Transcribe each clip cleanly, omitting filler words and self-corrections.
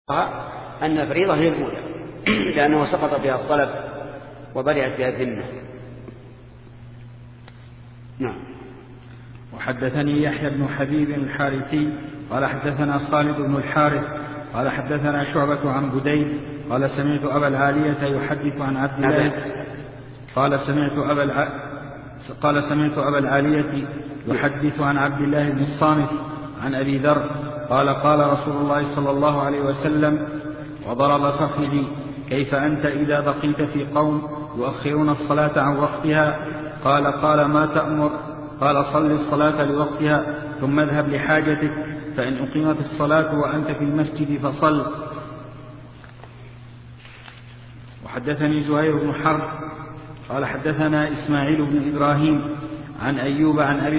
أن الفريضة هي الأولى لأنه سقط بها الطلب وبرئت بها الذمة. نعم. وحدثني يحيى بن حبيب الحارثي قال حدثنا خالد بن الحارث قال حدثنا شعبة عن بدين قال سمعت أبا العالية يحدث عن عبد الله قال سمعت أبا العالية يحدث عن عبد الله بن الصامت عن أبي ذر قال قال رسول الله صلى الله عليه وسلم وضرب فخذي كيف أنت إذا بقيت في قوم يؤخرون الصلاة عن وقتها قال ما تأمر قال صل الصلاة لوقتها ثم اذهب لحاجتك فإن أقيمت الصلاة وأنت في المسجد فصل. وحدثني زهير بن حرب قال حدثنا إسماعيل بن إبراهيم عن أيوب عن أبي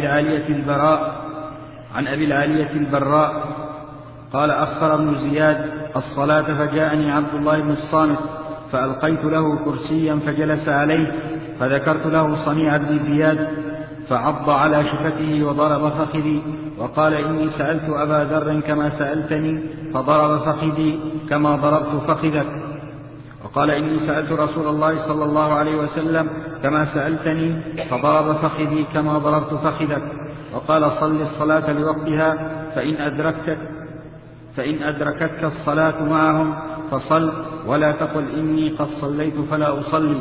العالية البراء قال أخر ابن زياد الصلاة فجاءني عبد الله بن الصامت فألقيت له كرسيا فجلس عليه فذكرت له صنيع ابن زياد فعض على شفته وضرب فخذي وقال إني سألت أبا ذر كما سألتني فضرب فخذي كما ضربت فخذك وقال إني سألت رسول الله صلى الله عليه وسلم كما سألتني فضرب فخذي كما ضربت فخذك وقال صل الصلاة لوقتها فإن أدركتك الصلاة معهم فصل ولا تقل إني قد صليت فلا أصلي.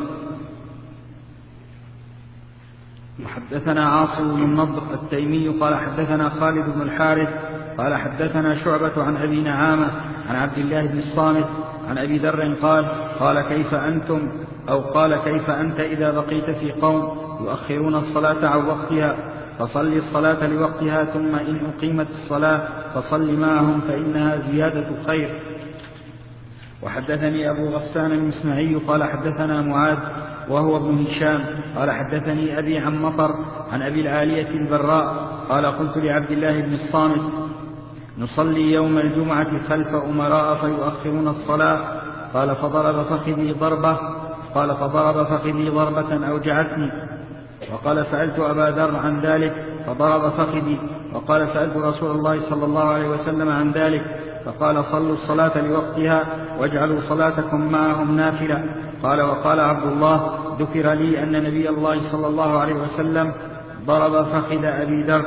وحدثنا عاصم بن النضر التيمي قال حدثنا خالد بن الحارث قال حدثنا شعبة عن أبي نعامة عن عبد الله بن الصامت عن أبي ذر قال كيف أنت إذا بقيت في قوم يؤخرون الصلاة عن وقتها فصل الصلاة لوقتها ثم إن أقيمت الصلاة فصل معهم فإنها زيادة خير. وحدثني أبو غسان المسمعي قال حدثنا معاذ وهو ابن هشام قال حدثني أبي عن مطر عن أبي العالية البراء قال قلت لعبد الله بن الصامت نصلي يوم الجمعة خلف أمراء فيؤخرون الصلاة قال فضرب فخذي ضربة أوجعتني وقال سألت أبا ذر عن ذلك فضرب فخذي وقال سألت رسول الله صلى الله عليه وسلم عن ذلك فقال صلوا الصلاة لوقتها واجعلوا صلاتكم معهم نافلة. وقال عبد الله ذكر لي أن نبي الله صلى الله عليه وسلم ضرب فخذ أبي ذر.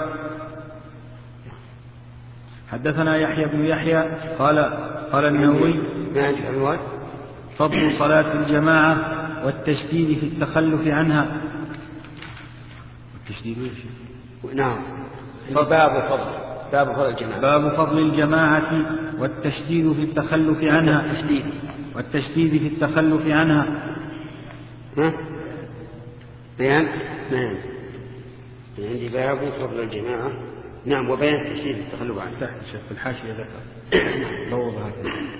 حدثنا يحيى بن يحيى قال النووي فضل صلاة الجماعة والتشديد في التخلف عنها. نعم. باب فضل الجماعة والتشديد في التخلف عنها. بيان عندي باب فضل الجماعة. نعم. وبيان التشديد في التخلف عنها تحت في الحاشية ذكر بوضها.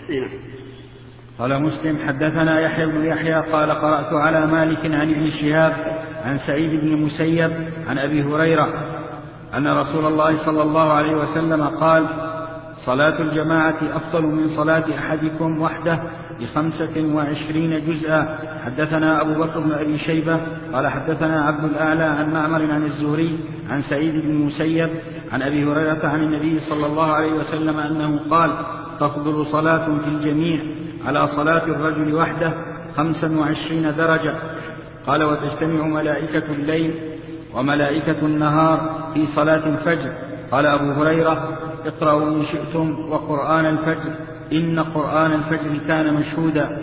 قال مسلم حدثنا يحيى بن يحيى قال قرأت على مالك عن ابن شهاب عن سعيد بن المسيب عن أبي هريرة أن رسول الله صلى الله عليه وسلم قال صلاة الجماعة أفضل من صلاة أحدكم وحده ب25 جزءا. حدثنا أبو بكر بن أبي شيبة قال حدثنا عبد الأعلى عن معمر عن الزهري عن سعيد بن المسيب عن أبي هريرة عن النبي صلى الله عليه وسلم أنه قال تفضل صلاة في الجميع على صلاة الرجل وحده 25 درجة. قال وتجتمع ملائكة الليل وملائكة النهار في صلاة الفجر. قال أبو هريرة اقرأوا إن شئتم وقرآن الفجر إن قرآن الفجر كان مشهودا.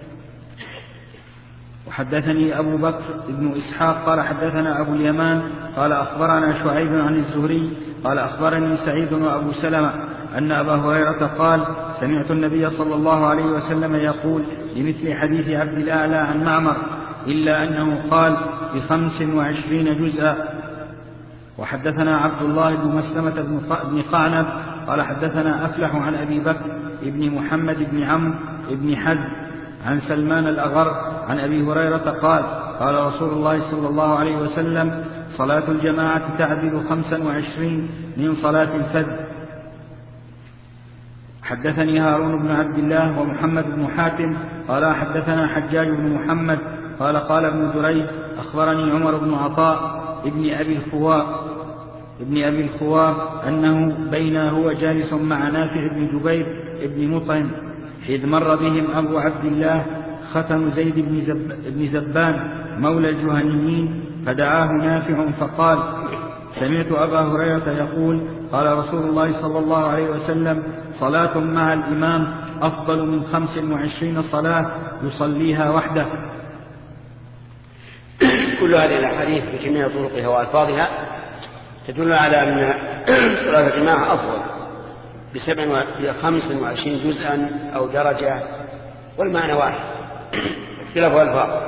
وحدثني أبو بكر بن إسحاق قال حدثنا أبو اليمان قال أخبرنا شعيب عن الزهري قال أخبرني سعيد وأبو سلمة أن أبا هريرة قال سمعت النبي صلى الله عليه وسلم يقول لمثل حديث عبد الأعلى عن معمر إلا أنه قال ب25 جزءا. وحدثنا عبد الله بن مسلمة بن قعنب قال حدثنا أفلح عن أبي بكر بن محمد بن عمرو بن حزم عن سلمان الأغر عن أبي هريرة قال رسول الله صلى الله عليه وسلم صلاة الجماعة تعدل 25 من صلاة الفجر. حدثني هارون بن عبد الله ومحمد بن حاتم قال حدثنا حجاج بن محمد قال ابن جريج أخبرني عمر بن عطاء ابن أبي الخوار أنه بين هو جالس مع نافع بن جبير ابن مطعم إذ مر بهم أبو عبد الله ختم زيد بن زبان مولى الجهنيين فدعاه نافع فقال: سمعت أبا هريرة يقول: قال رسول الله صلى الله عليه وسلم: صلاة مع الإمام أفضل من 25 صلاة يصليها وحده. كل هذه الأحاديث بجميع طرقها وألفاظها تدل على أن صلاة الجماعة أفضل ب25 جزءا أو درجة، والمعنى واحد اختلاف الألفاظ،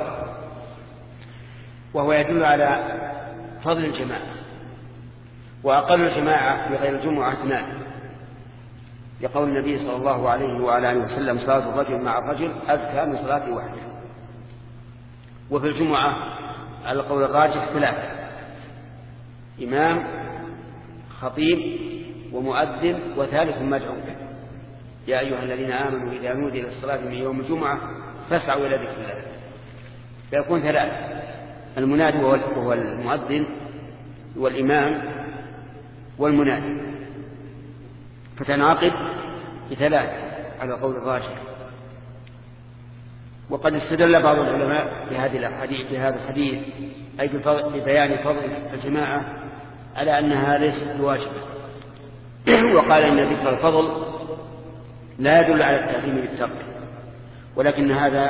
وهو يدل على فضل الجماعة. وأقل الجماعة في غير الجمعة 2، يقول النبي صلى الله عليه وعلى آله وسلم: صلاة الرجل مع الرجل أزكى من صلاته وحده. وفي الجمعة على القول الراجح 3: إمام، خطيب، ومؤذن، وثالث مدعو. يا أيها الذين آمنوا إذا نودي للصلاة من يوم الجمعة فاسعوا إلى ذكر الله. فيكون 3: المنادي وهو المؤذن والإمام والمنادي، فتنعقد ب3 على قول الراجح. وقد استدل بعض العلماء بهذا الحديث أي ببيان فضل الجماعة على أنها ليست بواجبة، وقال إن ذكر الفضل لا يدل على التعظيم بالترك، ولكن هذا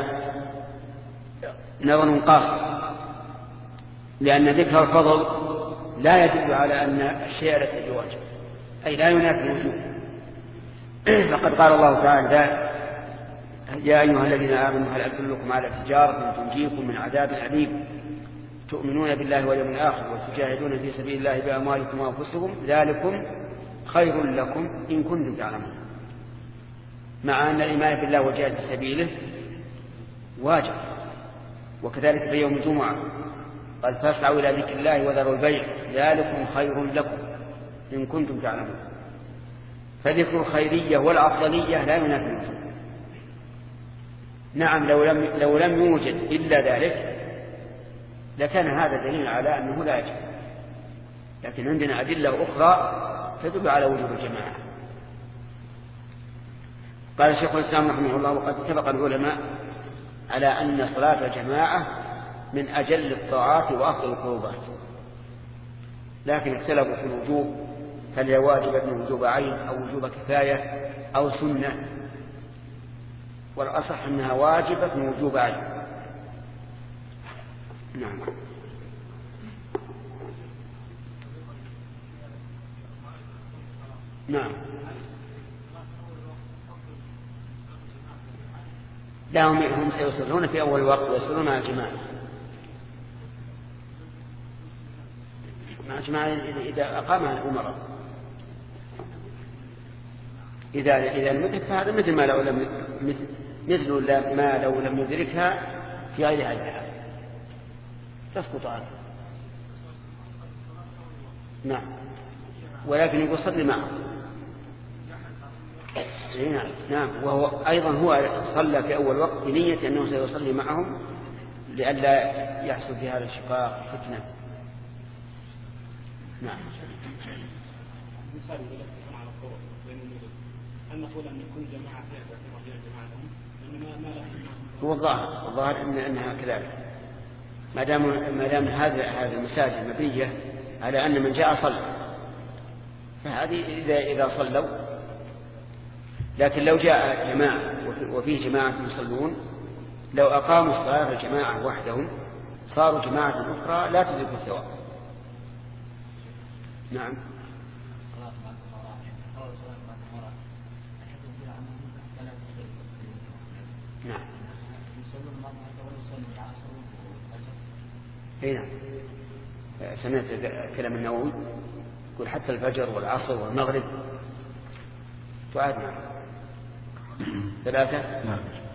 نظر قاصر، لأن ذكر الفضل لا يدل على أن الشيء ليس بواجب، أي لا ينافي الوجوب. فقد قال الله تعالى: يا أيها الذين آمنوا هل أدلكم على تجارة تنجيكم من عذاب أليم تؤمنون بالله واليوم الآخر وتجاهدون في سبيل الله بأموالكم وأنفسكم ذلكم خير لكم إن كنتم تعلمون. مع أن الإيمان بالله والجهاد في سبيله واجب. وكذلك في يوم الجمعة قال: فاسعوا إلى ذكر الله وذروا البيع ذلكم خير لكم إن كنتم تعلمون. فذكر الخيرية والأفضلية لا ينافي الوجوب. نعم، لو لم يوجد إلا ذلك لكان هذا دليل على أنه لا يجب، لكن عندنا أدلة أخرى تدل على وجوب الجماعة. قال شيخ الإسلام رحمه الله: وقد اتفق العلماء على أن صلاة الجماعة من أجل الطاعات وأفضل القربات، لكن اختلفوا في الوجوب، هل هي واجبة من وجوب عين أو وجوب كفاية أو سنة، والأصح أنها واجبة من وجوب عين. نعم. نعم، لا هم سيصلون في أول وقت ويصلون مع الجماعة. مع الجماعة إذا أقامها الأمراء. إذا المدرك فهذا مثل ما لو لم يدركها في غير حالها تسقط عنه. نعم، ولكن يصلي معه. نعم، وهو أيضا هو صلى في أول وقت بنية أنه سيصلي معهم لئلا يحصل في هذا الشقاق فتنة. نعم. هل نقول أن كل جماعة فيها تعتبر فيها جماعتهم؟ لأن ما هو الظاهر أنها كذلك، ما دام هذه المساجد مبنية على أن من جاء صلى، فهذه إذا صلوا. لكن لو جاء جماعة وفيه جماعة يصلون، لو أقاموا الصلاة الجماعة وحدهم صاروا جماعة أخرى لا تدرك الثواب. نعم. نعم. هنا سمعت كلام النووي يقول حتى الفجر والعصر والمغرب تعاد معه 3. نعم.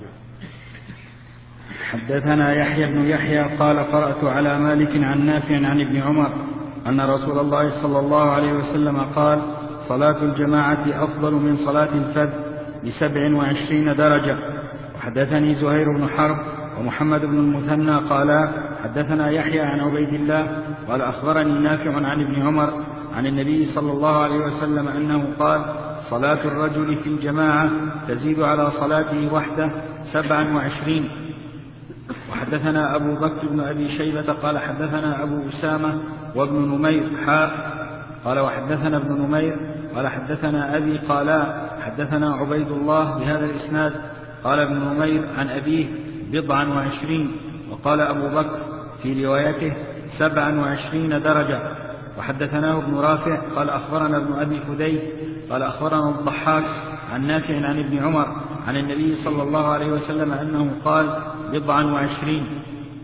حدثنا يحيى بن يحيى قال: قرأت على مالك عن نافع عن ابن عمر أن رسول الله صلى الله عليه وسلم قال: صلاة الجماعة أفضل من صلاة الفذ ب27 درجة. وحدثني زهير بن حرب ومحمد بن المثنى قالا: حدثنا يحيى عن عبيد الله قال: أخبرني نافع عن ابن عمر عن النبي صلى الله عليه وسلم أنه قال: صلاة الرجل في الجماعة تزيد على صلاته وحده 27. وحدثنا أبو بكر بن أبي شيبة قال حدثنا أبو أسامة وابن نمير قال وحدثنا ابن نمير قال حدثنا أبي قالا حدثنا عبيد الله بهذا الإسناد قال ابن نمير عن أبيه 27. وقال أبو بكر في روايته 27 درجة. وحدثناه ابن رافع قال أخبرنا ابن أبي فدي قال أخبرنا الضحاك عن نافع عن ابن عمر عن النبي صلى الله عليه وسلم أنه قال 27.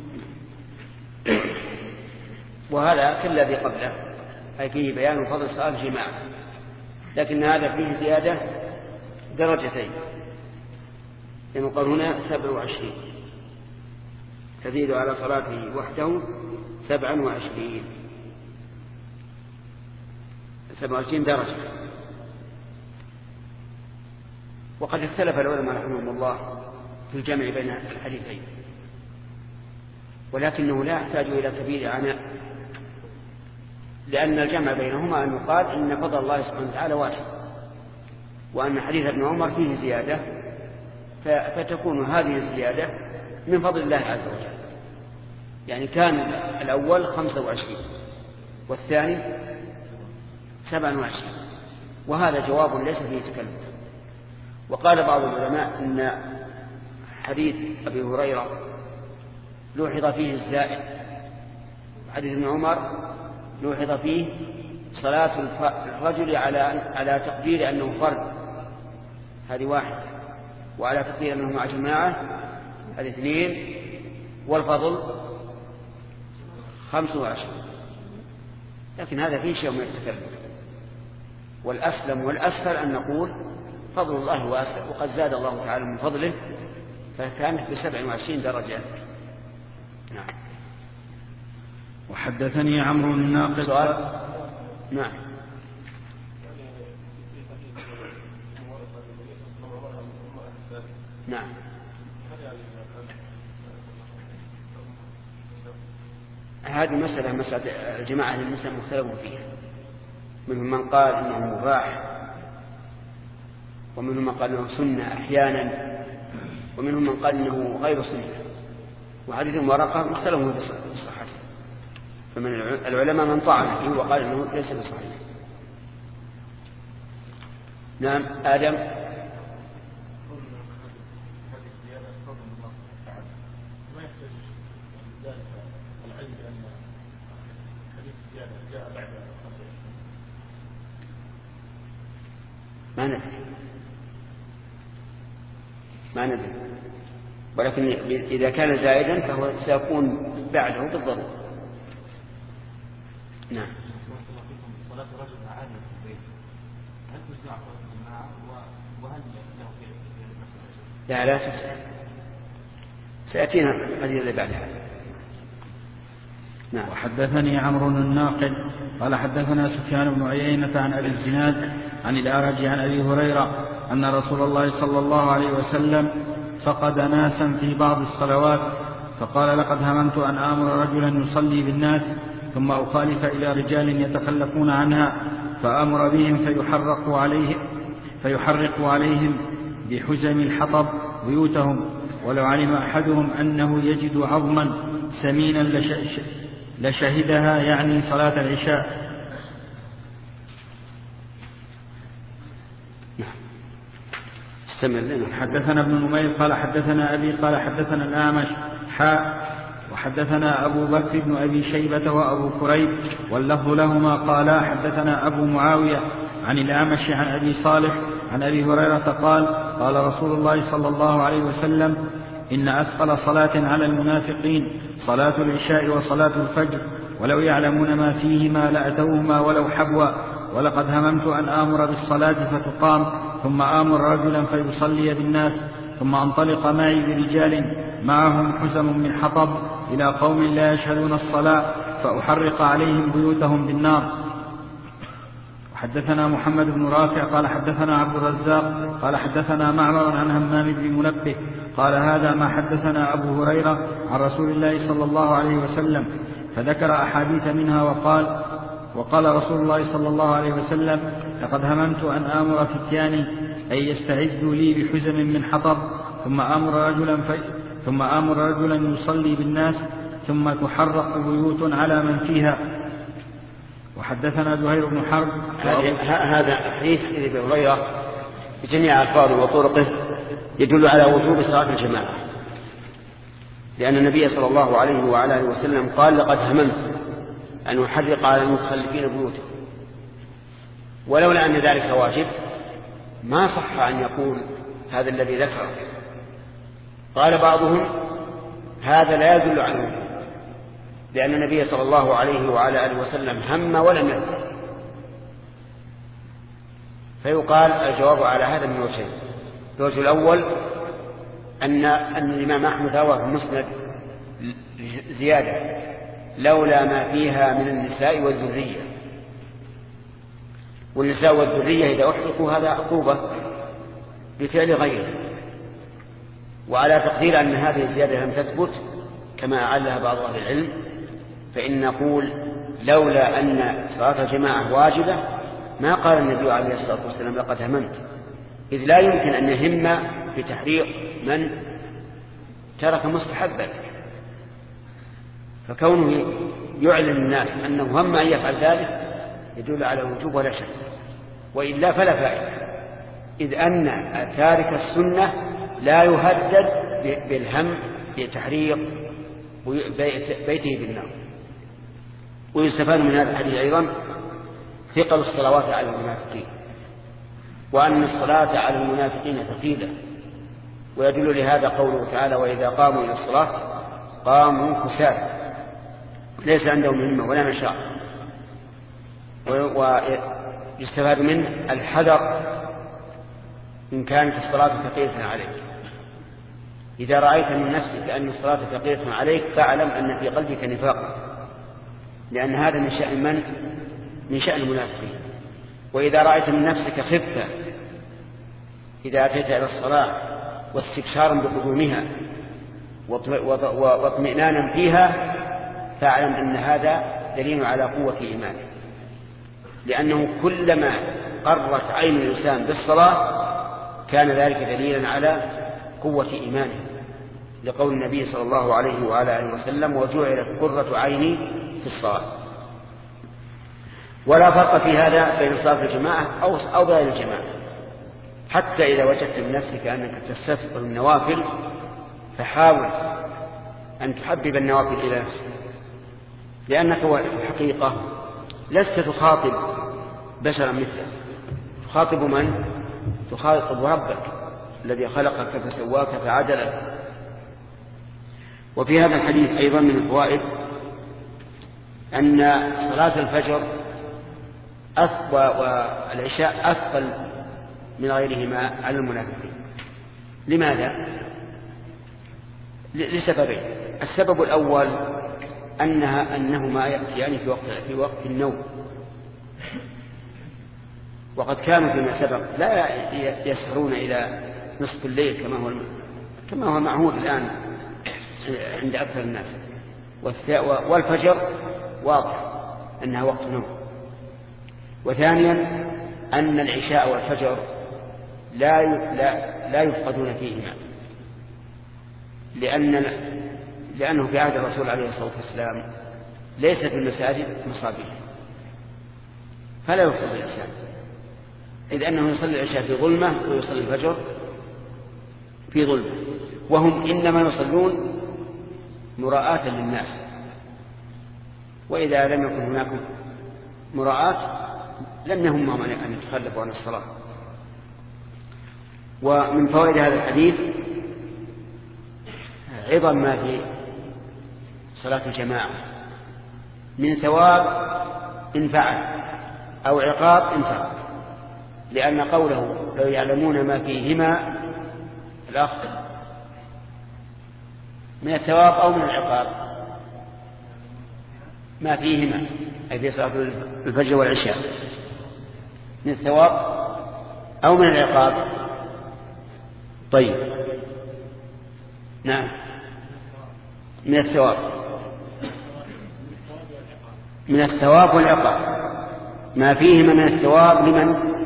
وهذا كالذي قبله، أي فيه بيان فضل صلاة الجماعة، لكن هذا فيه زيادة درجتين، لأنه قال هنا 27 تزيد على صلاته وحده 27 درجة. وقد اختلف العلماء رحمهم الله في الجمع بين الحديثين، ولكنه لا يحتاج إلى كبير عناء، لأن الجمع بينهما أن يقال إن فضل الله سبحانه وتعالى واسع، وأن حديث ابن عمر فيه زيادة، فتكون هذه الزيادة من فضل الله عز وجل. يعني كان الأول 25 والثاني 27، وهذا جواب ليس فيه تكلف. وقال بعض العلماء إن حديث أبي هريرة لوحظ فيه الزائد، حديث ابن عمر لوحظ فيه صلاة الرجل على تقدير أنه فرد، هذه واحد، وعلى تقدير أنه مع جماعة، هذه 2، والفضل 25. لكن هذا فيه شيء من التكلف، والأسلم والأسفل أن نقول فضل الله واسع، وقد زاد الله تعالى من فضله، فكانت ب27 درجة. نعم. وحدثني عمرو الناقد. سؤال؟ نعم. نعم. هذه مسألة الجماعة للنساء مختلفون فيها، منهم من قال إنه مباح، ومنهم من قال إنه سنة أحيانا، ومنهم من قال إنه غير سنة. وحديث المورقة مختلفون في صحته، فمن العلماء من طعن فيه وقال إنه ليس بصحيح. نعم. آدم. ما ندري، ولكن إذا كان زائدا فهو سيكون بعده بالضرورة. نعم. صلاة الرجل عالية في البيت، هل تجزع الجماعة وهل له في لا تجزع، سيأتينا الحديث اللي بعدها. نعم. وحدثني عمرو الناقد قال حدثنا سفيان بن عيينة عن أبي الزناد عن الأعرج عن أبي هريرة أن رسول الله صلى الله عليه وسلم فقد ناسا في بعض الصلوات، فقال لقد هممت أن آمر رجلا يصلي بالناس ثم أخالف إلى رجال يتخلفون عنها فأمر بهم فيحرق عليهم بحزم الحطب بيوتهم، ولو علم أحدهم أنه يجد عظما سمينا لشهدها، يعني صلاة العشاء. حدثنا ابن نمير قال حدثنا أبي قال حدثنا الأعمش وحدثنا أبو بكر بن أبي شيبة وأبو كريب واللفظ لهما قالا حدثنا أبو معاوية عن الأعمش عن أبي صالح عن أبي هريرة قال قال رسول الله صلى الله عليه وسلم إن أثقل صلاة على المنافقين صلاة العشاء وصلاة الفجر، ولو يعلمون ما فيهما لأتوهما ولو حبوا، ولقد هممت أن آمر بالصلاة فتقام ثم آمر رجلا فيصلي بالناس ثم أنطلق معي برجال معهم حزم من حطب إلى قوم لا يشهدون الصلاة فأحرق عليهم بيوتهم بالنار. حدثنا محمد بن رافع قال حدثنا عبد الرزاق قال حدثنا معمر عن همام بن منبه قال هذا ما حدثنا أبو هريرة عن رسول الله صلى الله عليه وسلم، فذكر أحاديث منها وقال رسول الله صلى الله عليه وسلم لقد هممت أن آمر فتياني أن يستعدوا لي بحزم من حطب ثم آمر رجلا يصلي بالناس ثم تحرق بيوت على من فيها. وحدثنا زهير بن حرب. هذا حديث ابي هريرة بجميع ألفاظه وطرقه يدل على وجوب صلاة الجماعة، لأن النبي صلى الله عليه وعلى آله وسلم قال لقد هممت أن أحرق على المتخلفين بيوتهم. ولولا أن ذلك واجب ما صح أن يقول هذا الذي ذكره. قال بعضهم هذا لا يدل على الوجوب، لأن النبي صلى الله عليه وعلى آله وسلم هم ولم يذكر. فيقال الجواب على هذا من وجهين. الوجه الأول أن الإمام أحمد روى في المسند زيادة لولا ما فيها من النساء والذرية، والنساء والذرية إذا أحرقوا هذا عقوبة بفعل غيره. وعلى تقدير أن هذه الزيادة لم تثبت كما أعلها بعض أهل العلم، فإن نقول لولا أن صلاة الجماعة واجبة ما قال النبي عليه الصلاة والسلام لقد هممت، إذ لا يمكن أن يهم بتحريق من ترك مستحبا. فكونه يعلن الناس أنه هم أن يفعل ذلك يدل على وجوب ولا شك، وإلا فلا فائدة، إذ أن تارك السنة لا يهدد بالهم بتحريق بيته بالنار. ويستفاد من هذا الحديث أيضا ثقل الصلوات على المنافقين، وأن الصلاة على المنافقين ثقيلة. ويدل لهذا قوله تعالى وإذا قاموا إلى الصلاة قاموا كسالى ليس عندهم همة ولا نشاط. ويستفاد منه الحذر إن كانت الصلاة ثقيلة عليك. إذا رأيت من نفسك أن الصلاة ثقيلة عليك فاعلم أن في قلبك نفاقا، لأن هذا من شأن المنافقين. وإذا رأيت من نفسك خفة إذا أتيت إلى الصلاة واستبشارا بقدومها واطمئنانا فيها فاعلم أن هذا دليل على قوة إيمانك، لأنه كلما قرت عين الإنسان بالصلاة كان ذلك دليلا على قوة إيمانه، لقول النبي صلى الله عليه وعلى آله وسلم وجعلت قرة عيني في الصلاة. ولا فرق في هذا بين صلاة الجماعة أو غير الجماعة. حتى إذا وجدت من نفسك أنك تستثقل النوافل فحاول أن تحبب النوافل إلى نفسك، لأنك في الحقيقة لست تخاطب بشرا مثلك، تخاطب من؟ تخاطب ربك الذي خلقك فسواك فعدلك. وفي هذا الحديث أيضا من الفوائد أن صلاة الفجر والعشاء أثقل من غيرهما على المنافقين. لماذا؟ لسببين. السبب الأول أنهما يأتيان في وقت النوم، وقد كانوا فيما سبق لا يسهرون إلى نصف الليل كما هو معهود الآن عند أكثر الناس. والفجر واضح أنها وقت نوم. وثانيا أن العشاء والفجر لا يفقدون فيهما، لأنه في عهد الرسول عليه الصلاة والسلام ليس في المساجد مصابيح فلا يفقد الإنسان، إذ أنه يصلي العشاء في ظلمة ويصلي الفجر في ظلمة، وهم إنما يصلون مراءة للناس. وإذا لم يكن هناك مراءة لم يهمهم أن يتخلفوا عن الصلاة. ومن فوائد هذا الحديث عظم ما في صلاة الجماعة من ثواب إن فعل أو عقاب إن فعل، لأن قوله لو يعلمون ما فيهما الأخ من الثواب أو من العقاب ما فيهما أي في صلاة الفجر والعشاء من الثواب أو من العقاب. طيب نعم من الثواب والعقاب ما فيهما من الثواب لمن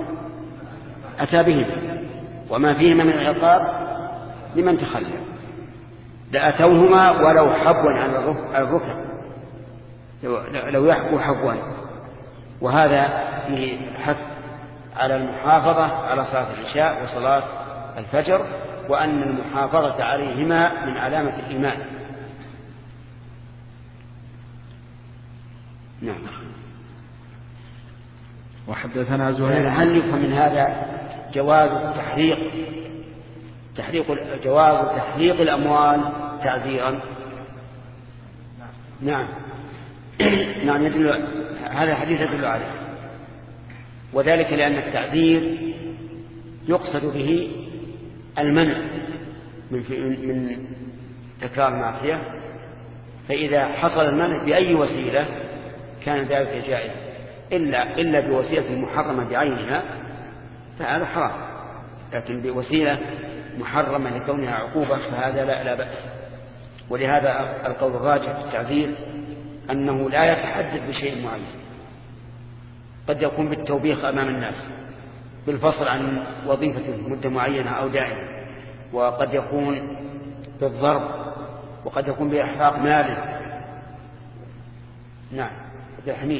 أتى بهما، وما فيهما من العقاب لمن تخلف لأتوهما ولو حبوا على الركب، لو يحبوا حبوا. وهذا فيه الحث على المحافظة على صلاة العشاء وصلاة الفجر، وأن المحافظة عليهما من علامة الإيمان. نعم. وحدثنا زهير. هل يفهم من هذا جواز تحريق الأموال تعزيرا؟ نعم. نعم يدل هذا الحديث يدل عليه، وذلك لأن التعزير يقصد به المنع من تكرار المعصية، فإذا حصل المنع بأي وسيلة كان ذلك جائز، إلا بوسيلة محرمة بعينها فهذا حرام، لكن بوسيلة محرمة لكونها عقوبة فهذا لا بأس. ولهذا القول الراجح في التعزير أنه لا يتحدث بشيء معين، قد يكون بالتوبيخ أمام الناس، بالفصل عن وظيفة مدة معينة أو دائمة، وقد يكون بالضرب، وقد يكون بإحراق ماله. نعم. حميد.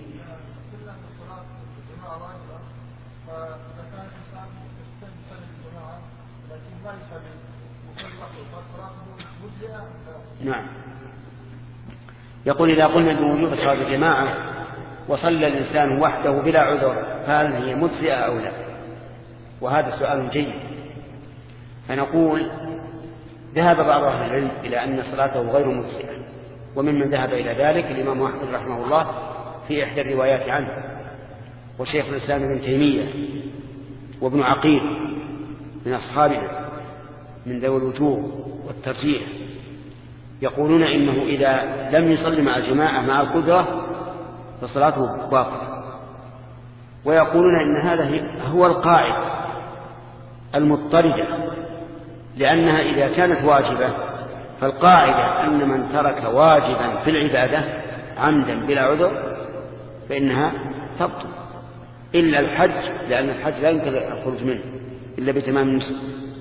نعم. يقول إذا قلنا بوجوب صلاة الجماعة وصلى الإنسان وحده بلا عذر فهل هي مجزئة أو لا؟ وهذا سؤال جيد. فنقول ذهب بعض أهل العلم إلى أن صلاته غير مجزئة، وممن ذهب إلى ذلك الإمام أحمد رحمه الله في إحدى الروايات عنه، وشيخ الإسلام ابن تيمية، وابن عقيل من أصحابنا من ذوي الوجوه والترجيح، يقولون إنه إذا لم يصلي مع الجماعة مع القدرة فصلاته باطلة، ويقولون إن هذا هو القاعدة المضطردة، لأنها إذا كانت واجبة فالقاعدة أن من ترك واجبا في العبادة عمدا بلا عذر فإنها تبطل، إلا الحج، لأن الحج لا يمكن الخروج منه إلا بتمام النسك،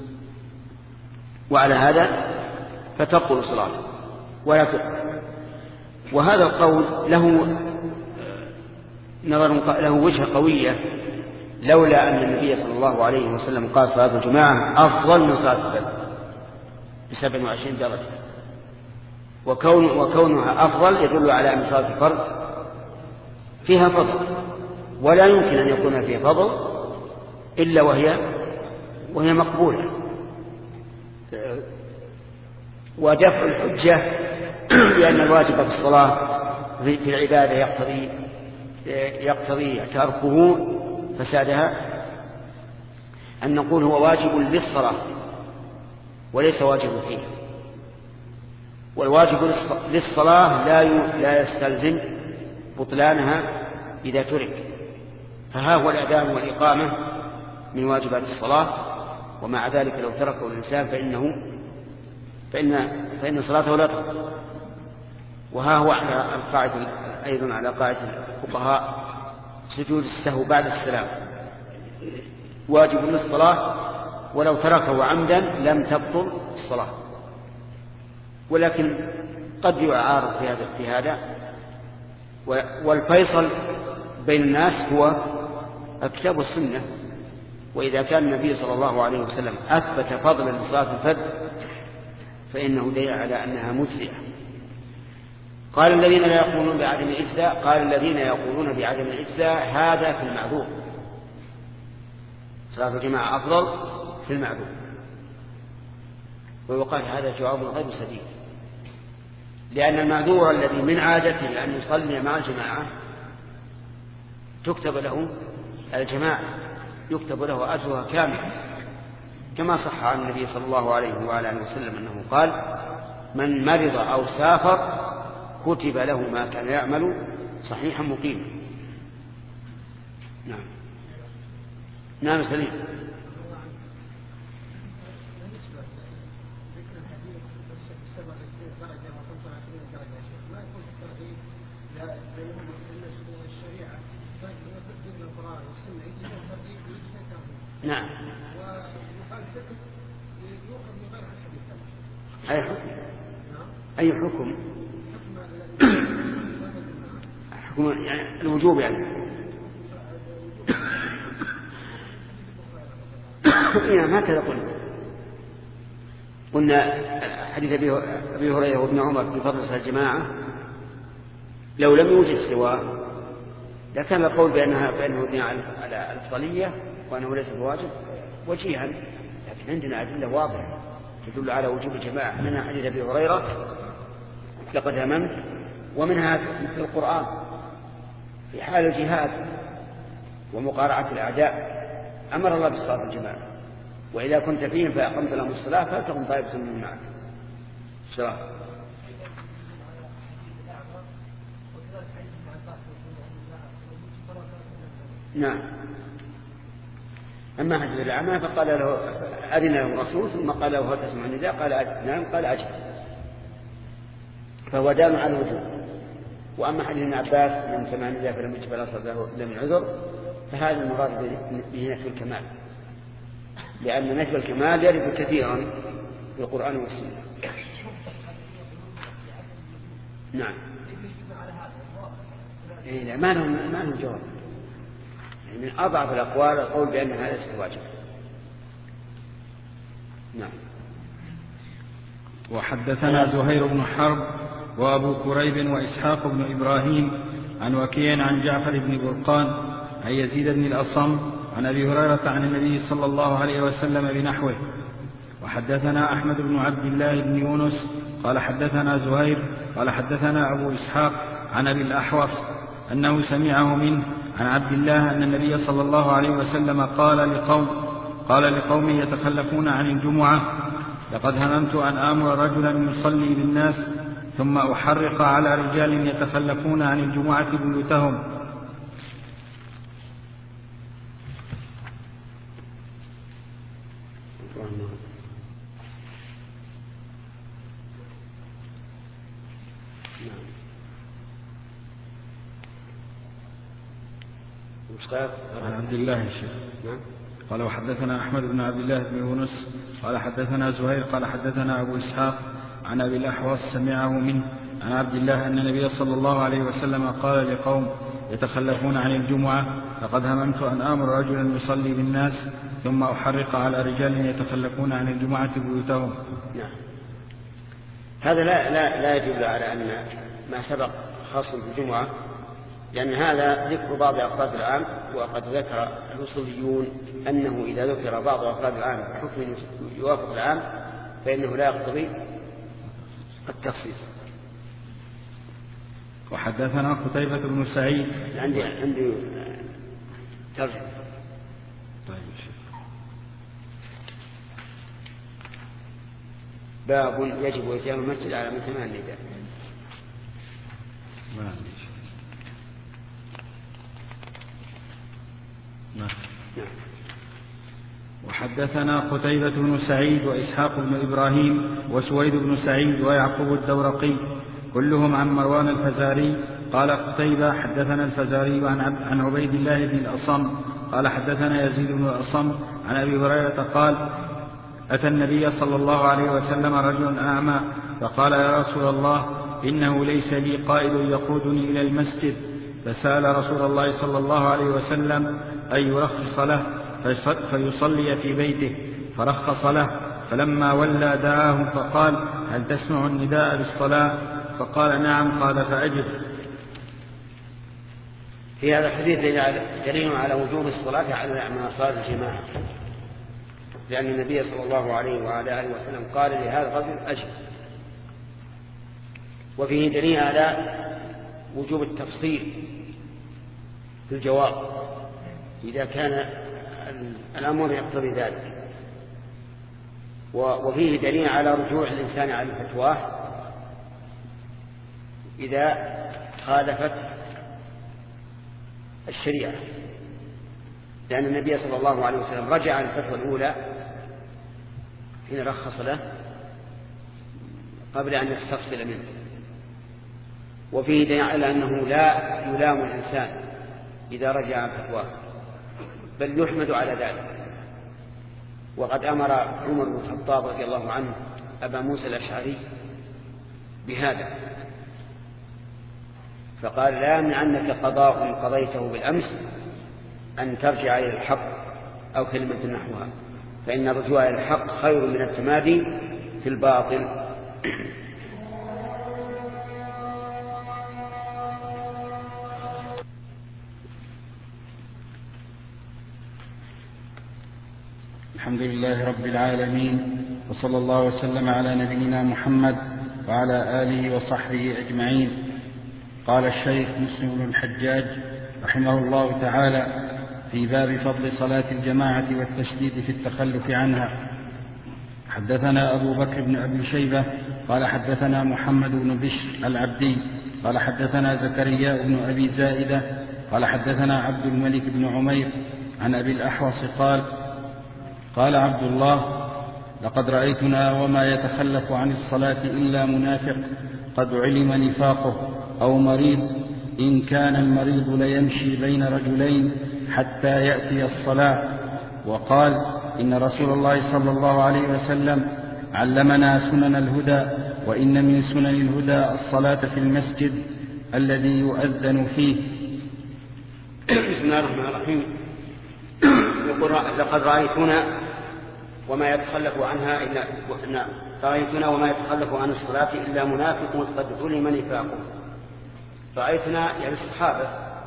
وعلى هذا فتبطل صلاته ولا تقبل. وهذا القول له وجهة قوية، لولا أن النبي صلى الله عليه وسلم قال صلاة الجماعة أفضل من صلاة الفجر ب27 درجة، وكونها أفضل يدل على أن صلاة الفرض فيها فضل، ولا يمكن أن يكون فيها فضل إلا وهي مقبولة. ودفع الحجة لأن الواجب في الصلاة في العبادة يقتضي تركه فسادها، أن نقول هو واجب للصلاة وليس واجب فيها، والواجب للصلاة لا يستلزم بطلانها إذا ترك. فها هو الأذان والإقامة من واجبات الصلاة، ومع ذلك لو تركه الإنسان فإن صلاته لا تقبل. وها هو على القاعدة أيضا على قاعدة الفقهاء سجود السهو بعد السلام واجب للصلاة، ولو تركه عمدا لم تبطل الصلاة. ولكن قد يعارض في هذا، والفيصل بين الناس هو الكتاب والسنة. وإذا كان النبي صلى الله عليه وسلم أثبت فضلا لصلاة الفجر فإنه دليل على أنها مجزئة. قال الذين لا يقولون بعدم الإجزاء، قال الذين يقولون بعدم الإجزاء هذا في المعذور، صلاة الجماعة أفضل في المعذور. ويقال هذا جواب غير سديد، لأن المعذور الذي من عادته أن يصلي مع الجماعة تكتب له الجماعة، يكتب له أجرها كاملة، كما صح عن النبي صلى الله عليه وآله وسلم أنه قال: من مرض أو سافر كتب له ما كان يعمل صحيحا مقيما. نعم. نعم سليم. نعم. أي حكم؟ أي حكم؟ حكم يعني الوجوب يعني. يعني هكذا قلنا حديث أبي هريرة وابن عمر في فضل صلاة الجماعة لو لم يوجد سواه لكان القول بأنه يبني على الأفضلية وأنه ليس بواجب وجيها، لكن عندنا أدلة واضحة تدل على وجوب الجماعة، منها حديث أبي هريرة لقد هممت، ومنها في القرآن في حال الجهاد ومقارعة الأعداء أمر الله بالصلاة الجماعة، وإذا كنت فيهم فأقمت لهم الصلاة فلتقم طائفة من معك الصلاة. نعم. أما حديث الأعمى فقال له أذن له الرسول ثم قال له هل تسمع النداء؟ قال نعم. قال أجل، فهو دال على الوجوب. وأما حديث ابن عباس من سمع النداء فلم يجب فلا صلاة له إلا من عذر، فهذا المراد به نفي الكمال، لأن نفي الكمال يرد كثيرا في القرآن والسنة. نعم. لا ما له جواب، من أضعف الأقوال القول بأن هذا ليس واجب. نعم. وحدثنا زهير بن حرب وأبو كريب وإسحاق بن إبراهيم عن وكيع عن جعفر بن برقان عن يزيد بن الأصم عن أبي هريرة عن النبي صلى الله عليه وسلم بنحوه. وحدثنا أحمد بن عبد الله بن يونس قال حدثنا زهير قال حدثنا أبو إسحاق عن أبي الأحوص أنه سمعه منه عن عبد الله أن النبي صلى الله عليه وسلم قال لقوم يتخلفون عن الجمعة: لقد هممت أن آمر رجلا يصلي بالناس ثم أحرق على رجال يتخلفون عن الجمعة بيوتهم. عن عبد الله الشيخ. قال وحدثنا أحمد بن عبد الله بن يونس قال حدثنا زهير قال حدثنا أبو إسحاق عن أبي الأحوص سمعه منه عن عبد الله أن النبي صلى الله عليه وسلم قال لقوم يتخلفون عن الجمعة: لقد هممت أن آمر رجلا يصلي بالناس ثم أحرق على رجال يتخلفون عن الجمعة بيوتهم. نعم. هذا لا يدل على أن ما سبق خاص بالجمعة، لأن هذا ذكر بعض أفراد العام، وقد ذكر الأصوليون أنه إذا ذكر بعض أفراد العام بحكم يوافق العام فإنه لا يقتضي التخصيص. وحدثنا قتيبة بن سعيد. عندي ترجمة. طيب. باب يجب إتيان المسجد على من سمع النداء. نعم. وحدثنا قتيبة بن سعيد وإسحاق بن إبراهيم وسويد بن سعيد ويعقوب الدورقي كلهم عن مروان الفزاري. قال قتيبة حدثنا الفزاري عن عبيد الله بن الأصم قال حدثنا يزيد بن الأصم عن أبي هريرة قال: أتى النبي صلى الله عليه وسلم رجل أعمى فقال: يا رسول الله، إنه ليس لي قائد يقودني إلى المسجد. فسأل رسول الله صلى الله عليه وسلم أن يرخص له فيصلي في بيته، فرخص له. فلما ولى دعاه فقال: هل تسمع النداء بالصلاة؟ فقال: نعم. قال: فأجب. في هذا الحديث دليل على وجوب الصلاة على صلاة الجماعة، لأن النبي صلى الله عليه وعلى آله وسلم قال لهذا الرجل: أجب. وفيه دليل على وجوب التفصيل في الجواب إذا كان الأمر يقتضي ذلك، وفيه دليل على رجوع الإنسان على الفتوى إذا خالفت الشريعة، لأن النبي صلى الله عليه وسلم رجع عن الفتوى الأولى حين رخص له قبل أن يستفصل منه. وفيه دليل على أنه لا يلام الإنسان إذا رجع عن فتواه، بل يحمد على ذلك، وقد أمر عمر بن الخطاب رضي الله عنه أبا موسى الأشعري بهذا، فقال لا يمنعنك قضاء قضيته بالأمس أن ترجع إلى الحق أو كلمة نحوها، فإن الرجوع إلى الحق خير من التمادي في الباطل. الحمد لله رب العالمين، وصلى الله وسلم على نبينا محمد وعلى آله وصحبه أجمعين. قال الشيخ مسلم بن الحجاج رحمه الله تعالى في باب فضل صلاة الجماعة والتشديد في التخلف عنها: حدثنا أبو بكر بن أبي شيبة قال حدثنا محمد بن بشر العبدي قال حدثنا زكريا بن أبي زائدة قال حدثنا عبد الملك بن عمير عن أبي الأحوص قال عبد الله: لقد رأيتنا وما يتخلف عن الصلاة إلا منافق قد علم نفاقه أو مريض، إن كان المريض ليمشي بين رجلين حتى يأتي الصلاة. وقال: إن رسول الله صلى الله عليه وسلم علمنا سنن الهدى، وإن من سنن الهدى الصلاة في المسجد الذي يؤذن فيه. بسم الله الرحمن الرحيم. يقول: لقد رأيتنا وما يتخلف عنها رأيتنا وما يتخلف عن الصلاة إلا منافق قد علم نفاقه. رأيتنا يعني الصحابة،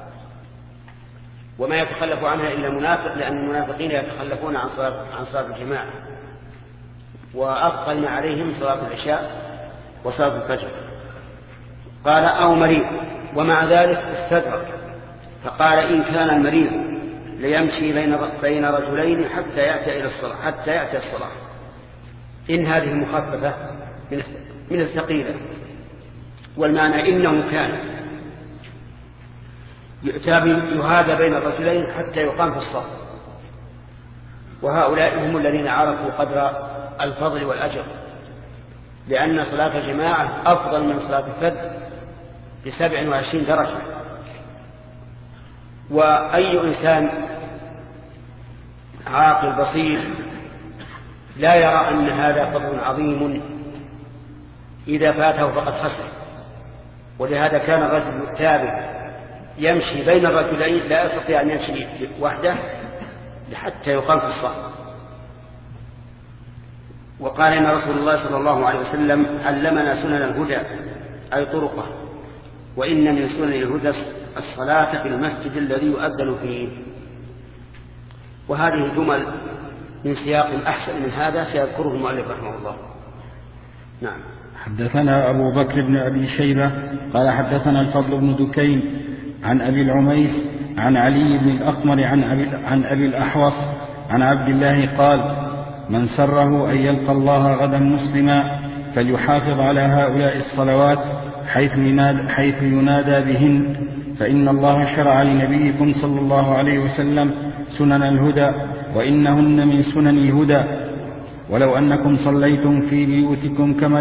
وما يتخلف عنها إلا منافق، لأن المنافقين يتخلفون عن صلاة الجماعة، وأثقلنا عليهم صلاة العشاء وصلاة الفجر. قال: أو مريض، ومع ذلك استدرك فقال: إن كان المريض ليمشي بين رجلين حتى يأتي الصلاة. إن هذه مخففة من الثقيلة، والمعنى إنه كان يهادى بين الرجلين حتى يقام في الصف. وهؤلاء هم الذين عرفوا قدر الفضل والأجر، لأن صلاة الجماعة أفضل من صلاة الفرد ب27 درجة. وأي إنسان عاقل بصير لا يرى أن هذا فضل عظيم إذا فاته فقد خسر. ولهذا كان الرجل التابع يمشي بين الرجلين، لا يستطيع أن يمشي وحده حتى يقام في الصف. وقال: إن رسول الله صلى الله عليه وسلم علمنا سنن الهدى أي طرقه، وإن من سنن الهدى الصلاة في المسجد الذي يؤذن فيه. وهذه الجمل من سياق أحسن من هذا سيذكره المؤلف رحمه الله. نعم. حدثنا أبو بكر بن أبي شيبة قال حدثنا الفضل بن دكين عن أبي العميس عن علي بن الأقمر عن أبي الأحوص عن عبد الله قال: من سره أن يلقى الله غدا مسلما فليحافظ على هؤلاء الصلوات حيث ينادى بهن، فإن الله شرع لنبيكم صلى الله عليه وسلم سنن الهدى، وإنهن من سنن الهدى. ولو أنكم صليتم في بيوتكم كما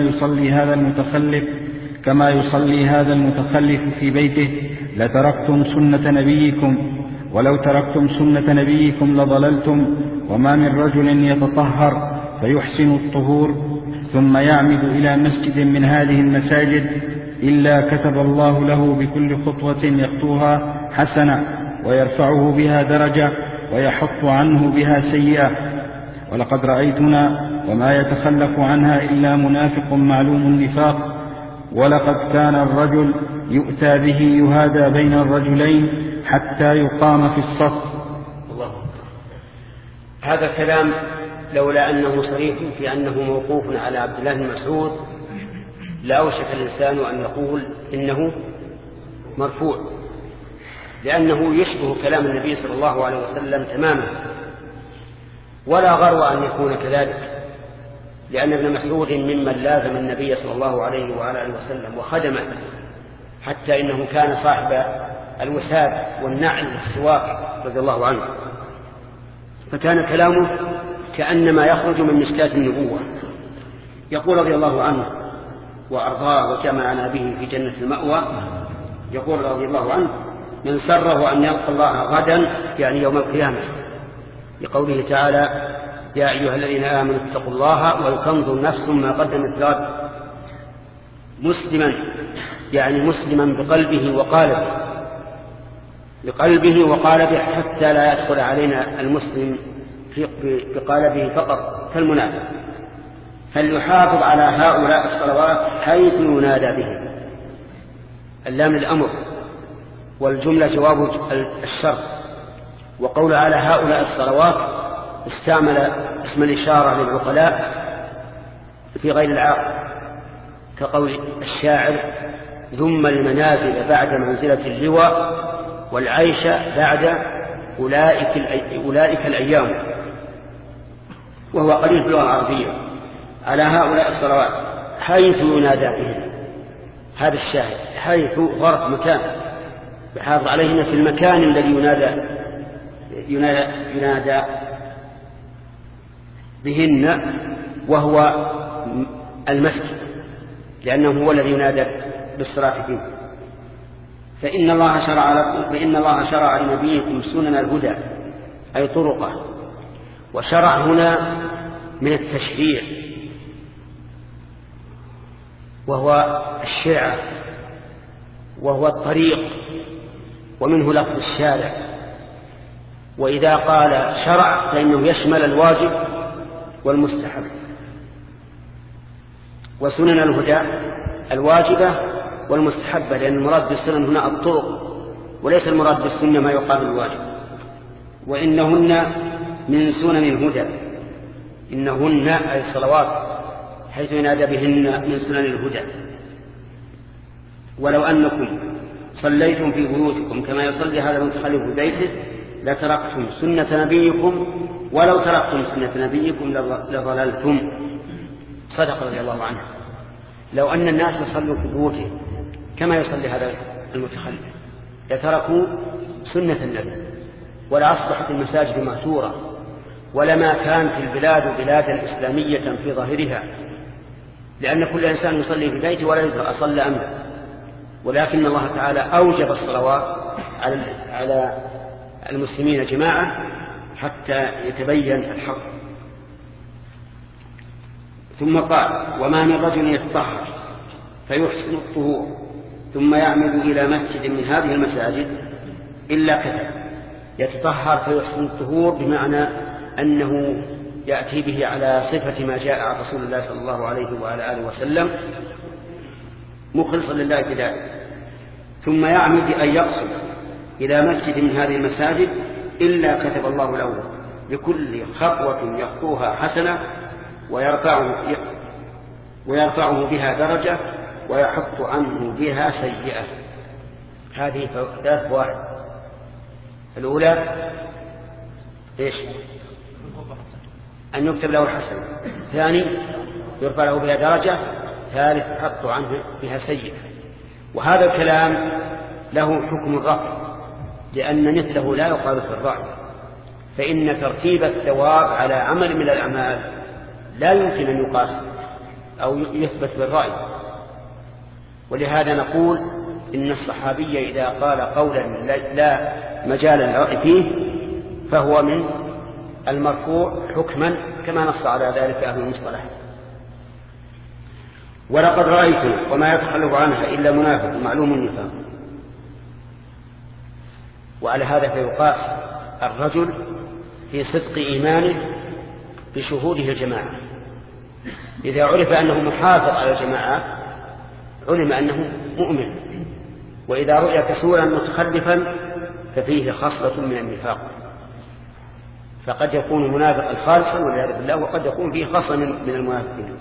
يصلي هذا المتخلف في بيته لتركتم سنة نبيكم، ولو تركتم سنة نبيكم لضللتم. وما من رجل يتطهر فيحسن الطهور ثم يعمد إلى مسجد من هذه المساجد إلا كتب الله له بكل خطوة يخطوها حسنة، ويرفعه بها درجة، ويحط عنه بها سيئة. ولقد رأيتنا وما يتخلف عنها إلا منافق معلوم النفاق، ولقد كان الرجل يؤتى به يهادى بين الرجلين حتى يقام في الصف. الله. هذا الكلام لولا أنه صريح في أنه موقوف على عبد الله بن مسعود لأوشك الإنسان أن يقول إنه مرفوع، لأنه يشبه كلام النبي صلى الله عليه وسلم تماما، ولا غرو أن يكون كذلك، لأن ابن مسعود ممن لازم النبي صلى الله عليه وآله وسلم وخدمه، حتى إنه كان صاحب الوساد والنعل والسواك رضي الله عنه، فكان كلامه كأنما يخرج من مشكاة النبوة. يقول رضي الله عنه وأرضاه وجمعنا به في جنة المأوى، يقول رضي الله عنه: من سره أن يلقى الله غدا، يعني يوم القيامة، لقوله تعالى: يا أيها الذين آمنوا اتقوا الله ولتنظر نفس ما قدمت لغد. مسلما يعني مسلما بقلبه وقالبه حتى لا يدخل علينا المسلم بقلبه فقط كالمنافق. فليحافظ على هؤلاء الصلوات حيث ينادى بهم. اللام الأمر والجملة جواب الشرط. وقول على هؤلاء الصلوات استعمل اسم الإشارة للعقلاء في غير العاقل، كقول الشاعر ثم المنازل بعد منزلة اللواء والعيش بعد أولئك الأيام، وهو قليل في اللغة العربية. على هؤلاء الصلوات حيث ينادى بهم، هذا الشاهد، حيث ظرف مكان، بحافظ عليهن في المكان الذي ينادى بهن، وهو المسجد، لأنه هو الذي ينادى بالصلاة فيه. فإن الله شرع لنبيكم سنن الهدى أي طرقه. وشرع هنا من التشريع، وهو الشرع وهو الطريق، ومنه لفظ الشارع. وإذا قال شرع فإنه يشمل الواجب والمستحب. وسنن الهدى الواجبة والمستحبة، لأن المراد بالسنن هنا الطرق، وليس المراد بالسنة ما يقابل الواجب. وإنهن من سنن الهدى، إنهن أي الصلوات حيث ينادى بهن من سنن الهدى. ولو أنكم صليتم في بيوتكم كما يصلي هذا المتخلف في بيته لتركتم سنة نبيكم، ولو تركتم سنة نبيكم لضللتم. صدق رضي الله عنه. لو أن الناس يصلوا في بيوتهم كما يصلي هذا المتخلف لتركوا سنة النبي، ولا أصبحت المساجد مهجورة، ولما كان في البلاد بلادا إسلامية في ظاهرها، لأن كل إنسان يصلي في بيته ولا يدري أصلى أم لا. ولكن الله تعالى أوجب الصلوات على المسلمين جماعة حتى يتبين الحق. ثم قال وما من رجل يتطهر فيحسن الطهور ثم يعمد إلى مسجد من هذه المساجد إلا كتب. يتطهر فيحسن الطهور بمعنى أنه يأتي به على صفة ما جاء عن رسول الله صلى الله عليه وعلى آله وسلم مخلصا لله ابتداء. ثم يعمد أن يقصد إلى مسجد من هذه المساجد إلا كتب الله له لكل خطوة يخطوها حسنة ويرفعه بها درجة ويحط عنه بها سيئة. هذه ثلاث فوائد. الأولى إيش؟ أن يكتب له الحسنة. ثاني يرفع له بها درجة. ثالث يحط عنه بها سيئة. وهذا الكلام له حكم الرفع، لأن مثله لا يقال في الرأي، فإن ترتيب الثواب على عمل من الأعمال لا يمكن أن يقاس أو يثبت بالرأي. ولهذا نقول إن الصحابي إذا قال قولا لا مجال للرأي فيه فهو من المرفوع حكما، كما نص على ذلك أهل المصطلح. ولقد رأيت وما يتخلف عنها إلا منافق معلوم النفاق. وعلى هذا فيقاس الرجل في صدق إيمانه بشهوده الجماعة. إذا عرف أنه محافظ على الجماعة علم أنه مؤمن، وإذا رؤي كسولا متخلفا ففيه خصلة من النفاق، فقد يكون منافقا خالصا والعياذ بالله، وقد يكون فيه خصلة من المنافقين.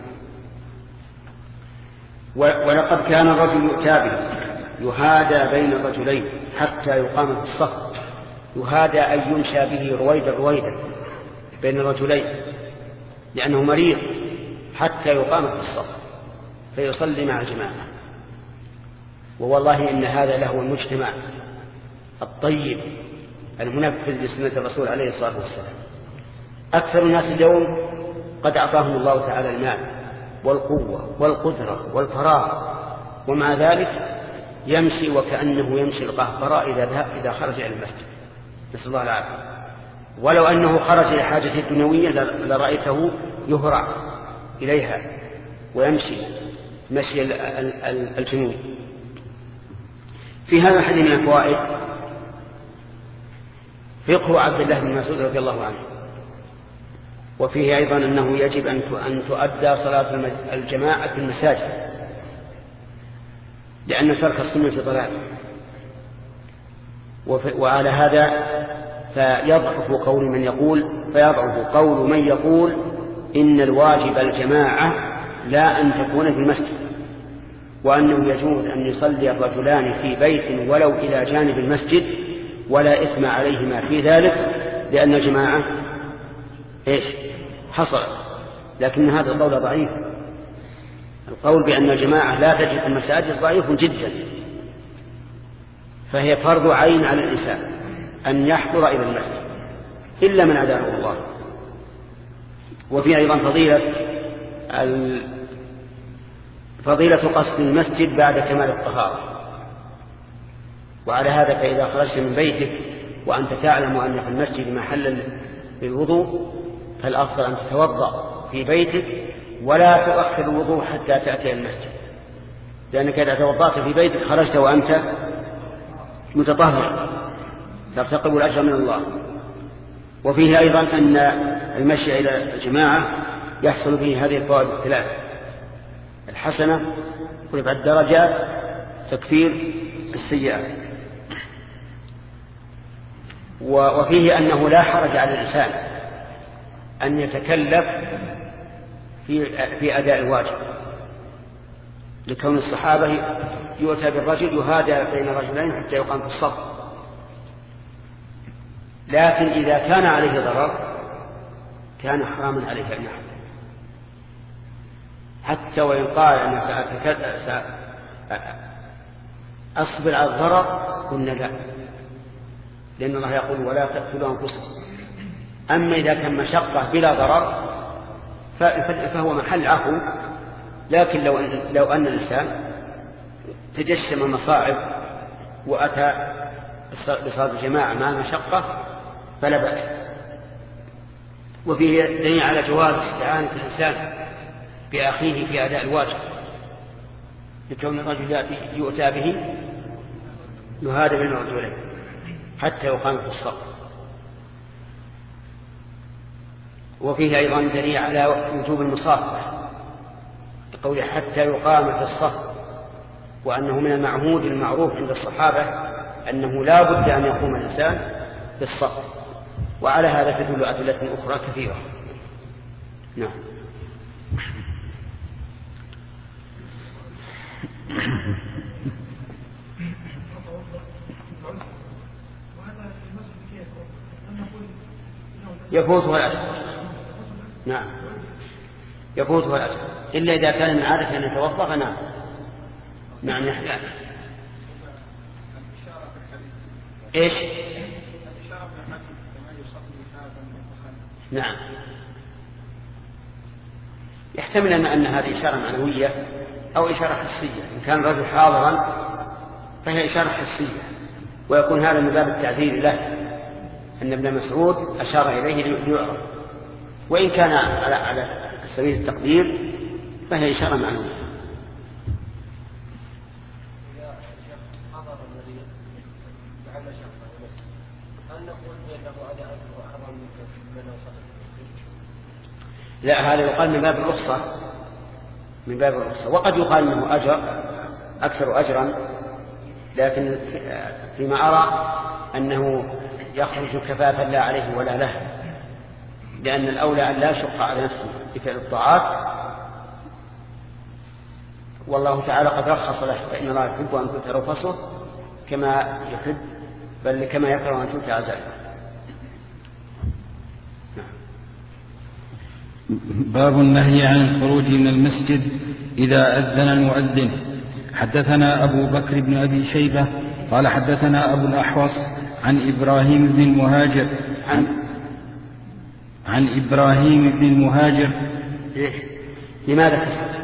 ولقد كان الرجل يؤتى به يهادى بين الرجلين حتى يقام في الصف. يهادى أي يمشى به رويدا بين الرجلين لأنه مريض حتى يقام في الصف فيصلي مع الجماعة. ووالله إن هذا له المجتمع الطيب المنفذ لسنة الرسول عليه الصلاة والسلام. أكثر الناس اليوم قد أعطاهم الله تعالى المال والقوة والقدرة والفراغ، ومع ذلك يمشي وكأنه يمشي القهقراء إذا خرج إلى المسجد، نسأل الله العافية. ولو أنه خرج لحاجة الدنيوية لرأيته يهرع إليها ويمشي مشي الجنون. في هذا الحديث من الفوائد فقه عبد الله بن مسعود رضي الله عنه، وفيه أيضا أنه يجب أن تؤدى صلاة الجماعة في المساجد، لأن ترك السنة ضلال. وعلى هذا فيضعف قول من يقول إن الواجب الجماعة لا أن تكون في المسجد، وأنه يجوز أن يصلي الرجلان في بيت ولو إلى جانب المسجد ولا إثم عليهما في ذلك، لأن الجماعة حصلت. لكن هذا القول ضعيف. القول بأن الجماعة لا تجد في المساجد ضعيف جدا، فهي فرض عين على الإنسان أن يحضر إلى المسجد إلا من أداره الله. وفي أيضا فضيلة قصد المسجد بعد كمال الطهارة. وعلى هذا فإذا خرجت من بيتك وأنت تعلم أن في المسجد محلا للوضوء فالأفضل أن تتوضأ في بيتك ولا تؤخر الوضوء حتى تأتي المسجد، لأنك إذا توضأت في بيتك خرجت وأنت متطهر ترتقب الأجر من الله. وفيه أيضا أن المشي إلى الجماعة يحصل فيه هذه الفوائد الثلاث: الحسنة، رفع الدرجات، تكفير السيئات. وفيه أنه لا حرج على الإنسان أن يتكلف في أداء الواجب، لكون الصحابة يؤتى بالرجل يهادى بين رجلين حتى يقام في الصف. لكن إذا كان عليه ضرر كان حراما عليه أن يحضر، حتى وإن قال أنا سأصبر على الضرر قلنا لا، لأن الله يقول ولا تقتلوا أنفسكم. أما إذا كان مشقة بلا ضرر فهو محل عفو. لكن لو أن الإنسان تجشم المصاعب وأتى بصلاة الجماعة مع مشقة فلا بأس. وفيه دليل على جواز استعانة الإنسان بأخيه في أداء الواجب، لكون الرجل يؤتى به يهادى بين الرجلين حتى يقام في الصف. وفيه أيضا دليل على وجوب المصافحة بقوله حتى يقام في الصف، وأنه من المعهود المعروف عند الصحابة أنه لا بد أن يقوم الإنسان في الصف. وعلى هذا تدل أدلة أخرى كثيرة. نعم. يفوتها الأجر. نعم يفوتها الأجر إلا إذا كان من عادة أن يتوضأ فنعم. نعم يحيى. إيش؟ نعم يحتمل أن هذه إشارة معنوية أو إشارة حسية. إن كان الرجل حاضرا فهي إشارة حسية، ويكون هذا من باب التعزير له أن ابن مسعود أشار إليه ليعرف. وإن كان على سبيل التقدير فهي إشارة معنوية. لا، هذا يقال من باب الرخصة، من باب الرخصة. وقد يقال أنه أجر أكثر أجرا، لكن فيما أرى أنه يخرج كفافا لا عليه ولا له، لأن الأولى أن لا يشق على نفسه بفعل الطاعات، والله تعالى قد رخص له، فإن الله يحب أن تؤتى رخصه كما يحب بل كما يكره أن تؤتى عزائمه. باب النهي عن الخروج من المسجد إذا أذن المؤذن. حدثنا أبو بكر بن أبي شيبة قال حدثنا أبو الأحوص عن إبراهيم بن المهاجر عن إبراهيم بن المهاجر. لماذا كسر؟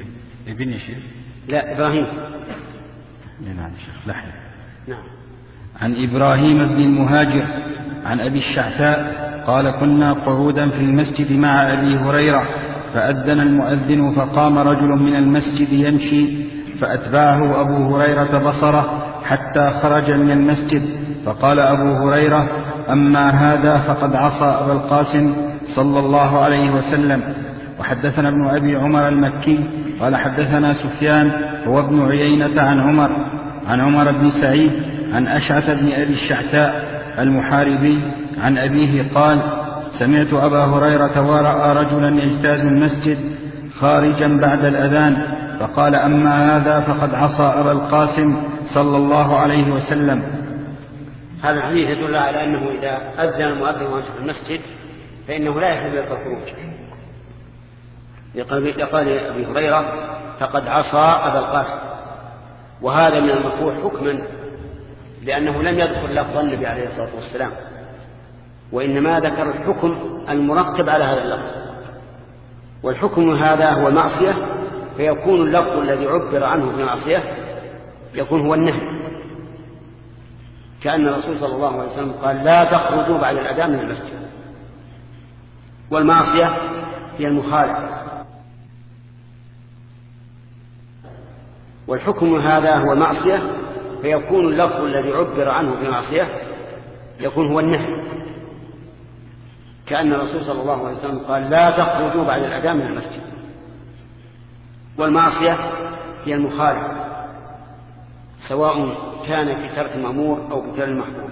ابن شيخ؟ لا، إبراهيم. نعم شيخ لحن. نعم. عن إبراهيم بن المهاجر عن أبي الشعثاء قال كنا قعودا في المسجد مع أبي هريرة فأذن المؤذن فقام رجل من المسجد يمشي فأتبعه أبو هريرة بصره حتى خرج من المسجد فقال أبو هريرة أما هذا فقد عصى أبا القاسم صلى الله عليه وسلم. وحدثنا ابن أبي عمر المكي قال حدثنا سفيان هو ابن عيينة عن عمر بن سعيد عن أشعث بن أبي الشعثاء المحاربي عن أبيه قال سمعت أبا هريرة ورأى رجلا يجتاز المسجد خارجا بعد الأذان فقال أما هذا فقد عصى أبا القاسم صلى الله عليه وسلم. هذا الحديث يدل على أنه إذا أذن المؤذن وأنت في المسجد فإنه لا يحل لك الخروج، لقال أبي هريرة فقد عصى أبا القاسم، وهذا من المرفوع حكما لأنه لم يذكر لفظ النبي عليه الصلاة والسلام، وإنما ذكر الحكم المرتب على هذا اللفظ، والحكم هذا هو المعصية، فيكون اللفظ الذي عبر عنه بالمعصية يكون هو النهي، كأن الرسول صلى الله عليه وسلم قال لا تخرجوا بعد الأذان من المسجد، والمعصية هي المخالفة، والحكم هذا هو المعصية، فيكون اللفظ الذي عبر عنه بالمعصية يكون هو النهي، كأن الرسول صلى الله عليه وسلم قال لا تخرجوا بعد الأذان من المسجد، والمعصية هي المخالفة سواء كان في ترك المأمور أو بفعل المحظور.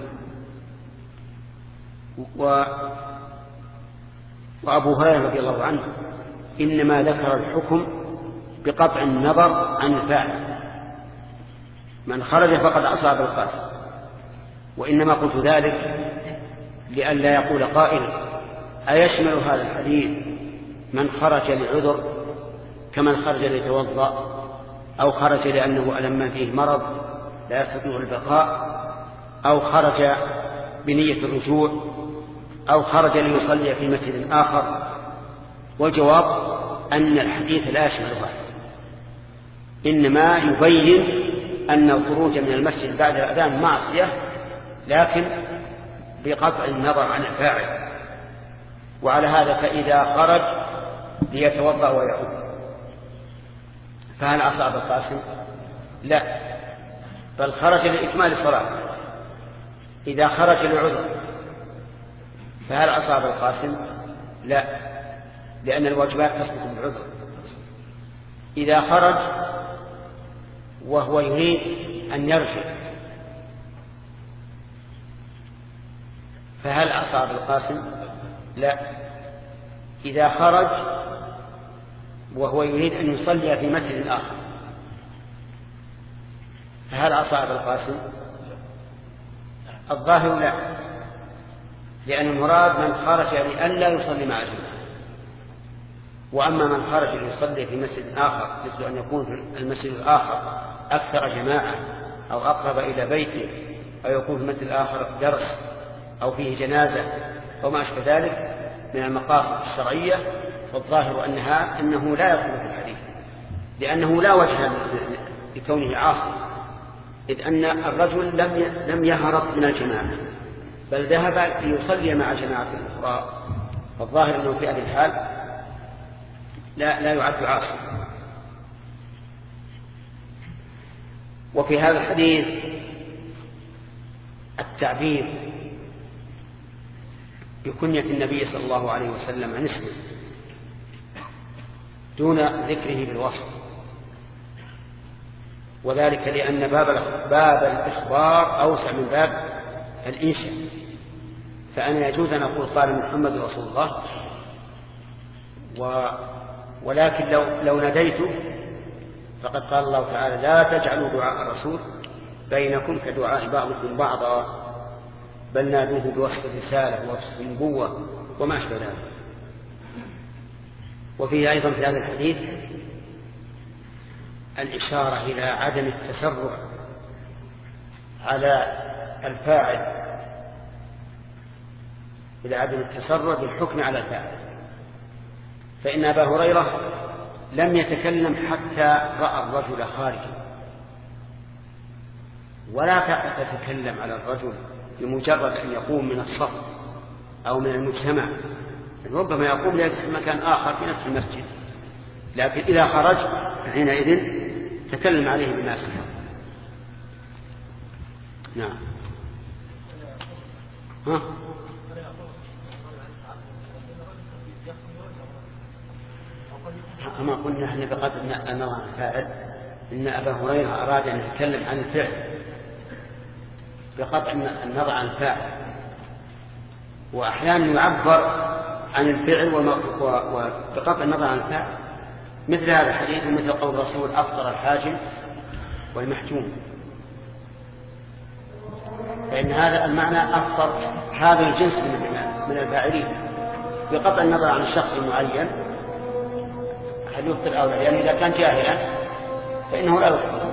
وأبو هريرة رضي الله عنه إنما ذكر الحكم بقطع النظر عن الفاعل، من خرج فقد عصى أبا القاسم، وإنما قلت ذلك لئلا يقول قائل أيشمل هذا الحديث من خرج لعذر كمن خرج ليتوضأ أو خرج لأنه ألم فيه مرض لا يستطيع البقاء أو خرج بنية الرجوع أو خرج ليصلي في مسجد آخر؟ والجواب أن الحديث لا يشمل هذا، إنما يبين أن الخروج من المسجد بعد الأذان معصية لكن بقطع النظر عن الفاعل. وعلى هذا فإذا خرج ليتوضأ ويعود فهل عصى أبا القاسم؟ لا، بل خرج لإكمال الصلاة. إذا خرج لعذر فهل عصى أبا القاسم؟ لا، لأن الواجبات تسقط بالعذر. إذا خرج وهو يريد أن يرجع فهل عصى أبا القاسم؟ لا، إذا خرج وهو يريد أن يصلي في مسجد آخر فهل عصى أبا القاسم؟ الظاهر لا، لأن المراد من خرج لئلا يصلي مع جماعة، وأما من خرج ليصلي في مسجد آخر مثل أن يكون في المسجد الآخر أكثر جماعة أو أقرب إلى بيته أو يكون في المسجد الآخر درس أو فيه جنازة أو ما أشبه ذلك من المقاصد الشرعية، فالظاهر أنه لا يدخل في الحديث، لأنه لا وجه لكونه عاصي، إذ أن الرجل لم يهرب من الجماعة بل ذهب ليصلي مع جماعة أخرى، فالظاهر أنه في هذه الحال لا يعد عاصي. وفي هذا الحديث التعبير بكنية النبي صلى الله عليه وسلم عن اسمه دون ذكره بالوصف، وذلك لأن باب الإخبار أوسع من باب الإنشاء، فأنا يجوز أن أقول قال محمد رسول الله، ولكن لو ناديته فقد قال الله تعالى لا تجعلوا دعاء الرسول بينكم كدعاء بعضكم بعضا بل نادوه بوصف الرسالة ووصف النبوة وما أشبه ذلك. وفيه أيضا في هذا الحديث الإشارة إلى عدم التسرع على الفاعل، إلى عدم التسرع بالحكم على الفاعل، فإن أبا هريرة لم يتكلم حتى رأى الرجل خارجا، ولا تتكلم على الرجل بمجرد أن يقوم من الصف أو من المجتمع، ربما يقوم ليجلس في مكان آخر في نفس المسجد، لكن إذا خرج حينئذ تكلم عليه بما يصلح. نعم. كما قلنا نحن بقدر النظر عن الفاعل، إن أبا هريرة أراد أن يتكلم عن الفعل بقطع النظر عن الفاعل، وأحيانا يعبر عن الفعل وبقطع النظر عن الفاعل، مثل هذا الحديث ومثل قول الرسول أفطر الحاجم والمحجوم، فإن هذا المعنى أفطر هذا الجنس من الفاعلين بقطع النظر عن الشخص المعين هل يفطر أو لا، يعني إذا كان جاهلا فإنه لا يفطر.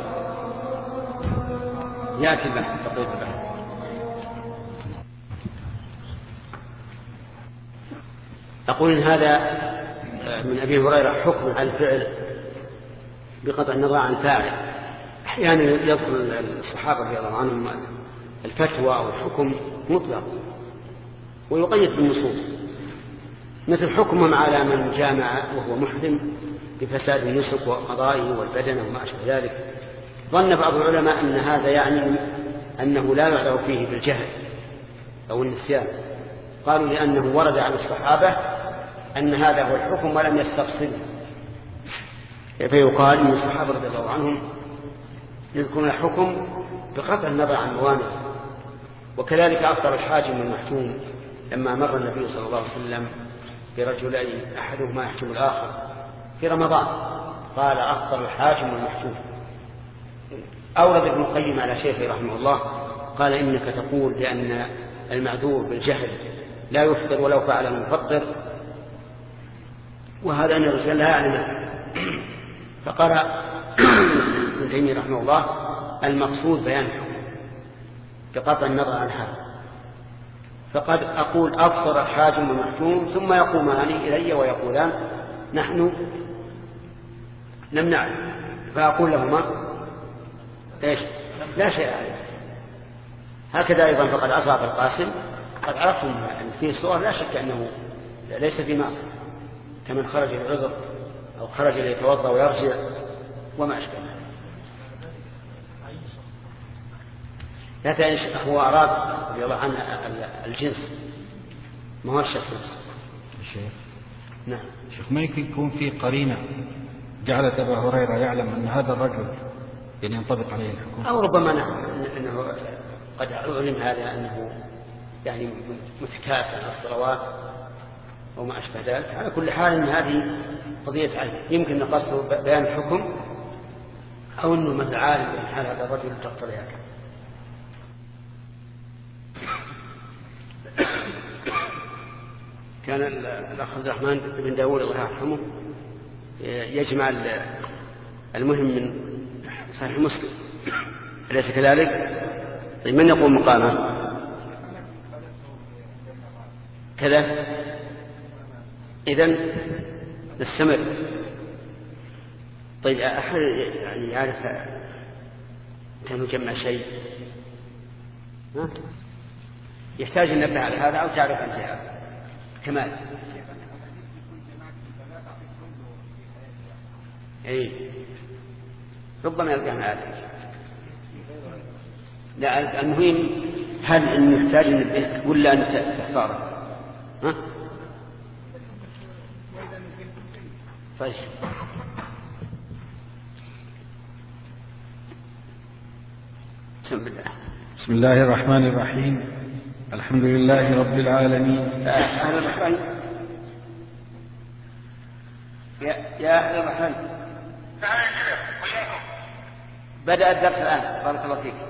يأتي البحث تقريب البحث. أقول إن هذا من أبي هريرة حكم على الفعل بقطع النظر عن الفاعل. أحيانا يذكر الصحابة رضي الله عنهم الفتوى أو الحكم مطلق ويقيد بالنصوص، مثل حكمهم على من جامع وهو محرم بفساد النسك وقضائه والبدن وما أشبه ذلك. ظن بعض العلماء أن هذا يعني أنه لا يعذر فيه بالجهل أو النسيان، قالوا لأنه ورد عن الصحابة أن هذا هو الحكم ولم يستفصله، فيقال إن الصحابة رضي الله عنهم يذكرون الحكم بقطع النظر عن موانعه. وكذلك أفطر الحاجم والمحجوم لما مر النبي صلى الله عليه وسلم برجلين أحدهما يحجم الآخر في رمضان، قال أفطر الحاجم والمحجوم. أورد ابن القيم على شيخه رحمه الله قال إنك تقول بأن المعذور بالجهل لا يفطر ولو فعل المفطر، وهذا أن الرجل لا يعلم. فقال ابن تيمية رحمه الله المقصود بيان الحكم بقطع النظر عن هذا، فقد أقول أفطر الحاجم والمحجوم ثم يقومان إلي ويقولان نحن لم نعلم، فأقول لهما إيش لا شيء عليه. هكذا أيضا فقد أصاب القاسم قد عرفتم أن فيه صور لا شك أنه ليس في معصية، كمن خرج للعذر أو خرج ليتوضأ ويرجع وما أشبه. لا هو أراد رضي الله عنه الجنس ما هو الشخص نفسه. شيخ نعم شيخ، ما يكون في قرينة جعلت أبا هريرة يعلم أن هذا الرجل يعني ينطبق عليه الحكم، أو ربما نعم أنه قد علم هذا أنه يعني متكاسل على الصلوات وما أشبه ذلك. على كل حال أن هذه قضية علم، يمكن نقصه بيان الحكم أو أنه مثل عالم بأن حال هذا الرجل تقتضي هكذا. كان الأخ عبد الرحمن بن داود الله يرحمه يجمع المهم من صحيح مسلم، أليس كذلك؟ طيب من يقوم مقامه؟ كذا. إذن نستمر. طيب أحد يعني يعرف كان يجمع شيء يحتاج أن نبه على هذا أو تعرف أنت هذا كمال؟ أي ربما يلقى هذا. لا المهم هل أن يحتاج أن نبه ولا أن تختاره؟ طيب بسم الله الرحمن الرحيم. الحمد لله رب العالمين. أهل الرحمن يا أهل الرحمن بدأ الدرس الآن. بارك الله فيك.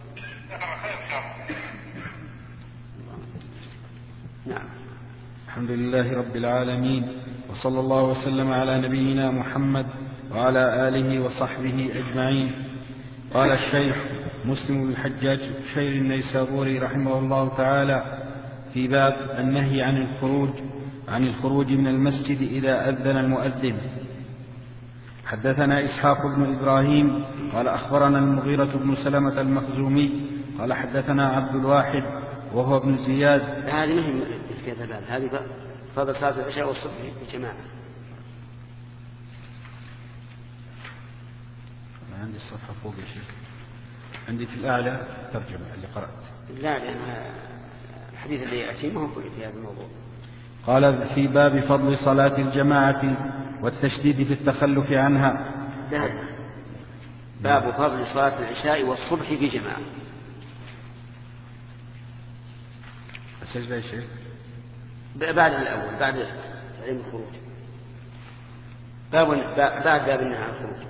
نعم. الحمد لله رب العالمين، وصلى الله وسلم على نبينا محمد وعلى آله وصحبه أجمعين. قال الشيخ مسلم بن الحجاج الشير النيسابوري رحمه الله تعالى في باب النهي عن الخروج من المسجد إذا أذن المؤذن. حدثنا إسحاق بن إبراهيم قال أخبرنا المغيرة بن سلمة المخزومي قال حدثنا عبد الواحد وهو ابن زياد. هذه مهم في هذا الباب، هذه فضل صلاة العشاء والصبح في جماعة. أنا عندي الصفحة فوق يا شيخ، عندي في الأعلى ترجمة اللي قرأت. لا لأن الحديث اللي يأتي ما هو في هذا الموضوع. قال في باب فضل صلاة الجماعة والتشديد في التخلف عنها. لا. باب فضل صلاة العشاء والصبح في جماعة. السجدة يا شيخ بعد الأول، بعد تعليم الخروج، بعد باب النهي عن الخروج.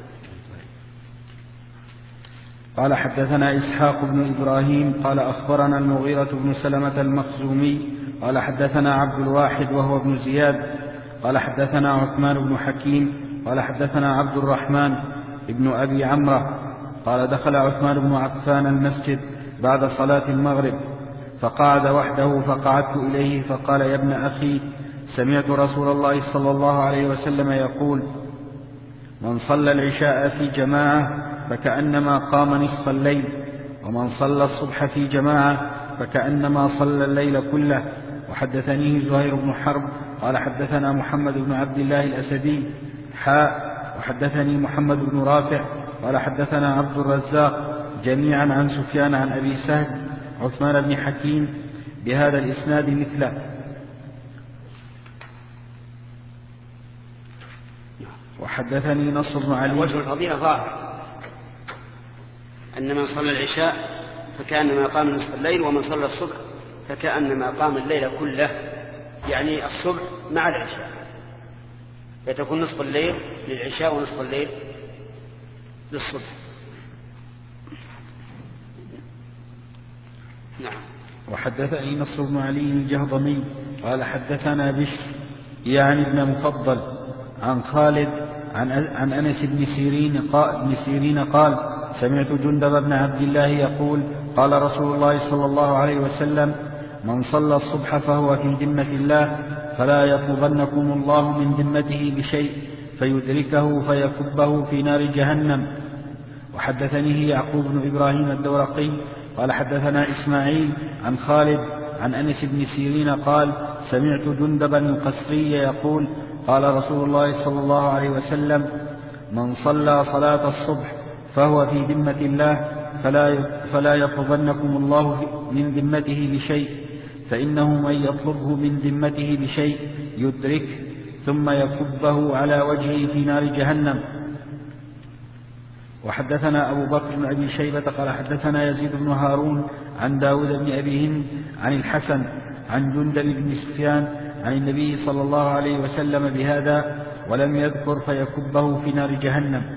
قال حدثنا إسحاق بن إبراهيم قال أخبرنا المغيرة بن سلمة المخزومي قال حدثنا عبد الواحد وهو ابن زياد قال حدثنا عثمان بن حكيم قال حدثنا عبد الرحمن ابن أبي عمرة قال دخل عثمان بن عفان المسجد بعد صلاة المغرب فقعد وحده فقعدت إليه فقال يا ابن أخي سمعت رسول الله صلى الله عليه وسلم يقول من صلى العشاء في جماعة فكأنما قام نصف الليل ومن صلى الصبح في جماعة فكأنما صلى الليل كله. وحدثنيه زهير بن حرب قال حدثنا محمد بن عبد الله الأسدي وحدثني محمد بن رافع قال حدثنا عبد الرزاق جميعا عن سفيان عن أبي سهل عثمان بن حكيم بهذا الإسناد مثله. وحدثني نصر بن علي. وجه الفضيلة ظاهر أن من صلى العشاء فكأنما قام نصف الليل ومن صلى الصبح فكأنما قام الليل كله، يعني الصبح مع العشاء، فتكون نصف الليل للعشاء ونصف الليل للصبح. نعم. وحدثني نصر بن علي الجهضمي قال حدثنا بشر يعني ابن مفضل عن خالد عن أنس بن سيرين قال سمعت جندب بن عبد الله يقول قال رسول الله صلى الله عليه وسلم من صلى الصبح فهو في ذمة الله فلا يطلبنكم الله من ذمته بشيء فيدركه فيكبه في نار جهنم. وحدثنيه يعقوب بن إبراهيم الدورقي قال حدثنا إسماعيل عن خالد عن أنس بن سيرين قال سمعت جندبا القسري يقول قال رسول الله صلى الله عليه وسلم من صلى صلاة الصبح فهو في ذمة الله فلا يطلبنكم الله من ذمته بشيء فإنه من يطلبه من ذمته بشيء يدركه ثم يكبه على وجهه في نار جهنم. وحدثنا أبو بكر بن أبي شيبة قال حدثنا يزيد بن هارون عن داود بن أبي هند عن الحسن عن جندب بن سفيان عن النبي صلى الله عليه وسلم بهذا ولم يذكر فيكبه في نار جهنم.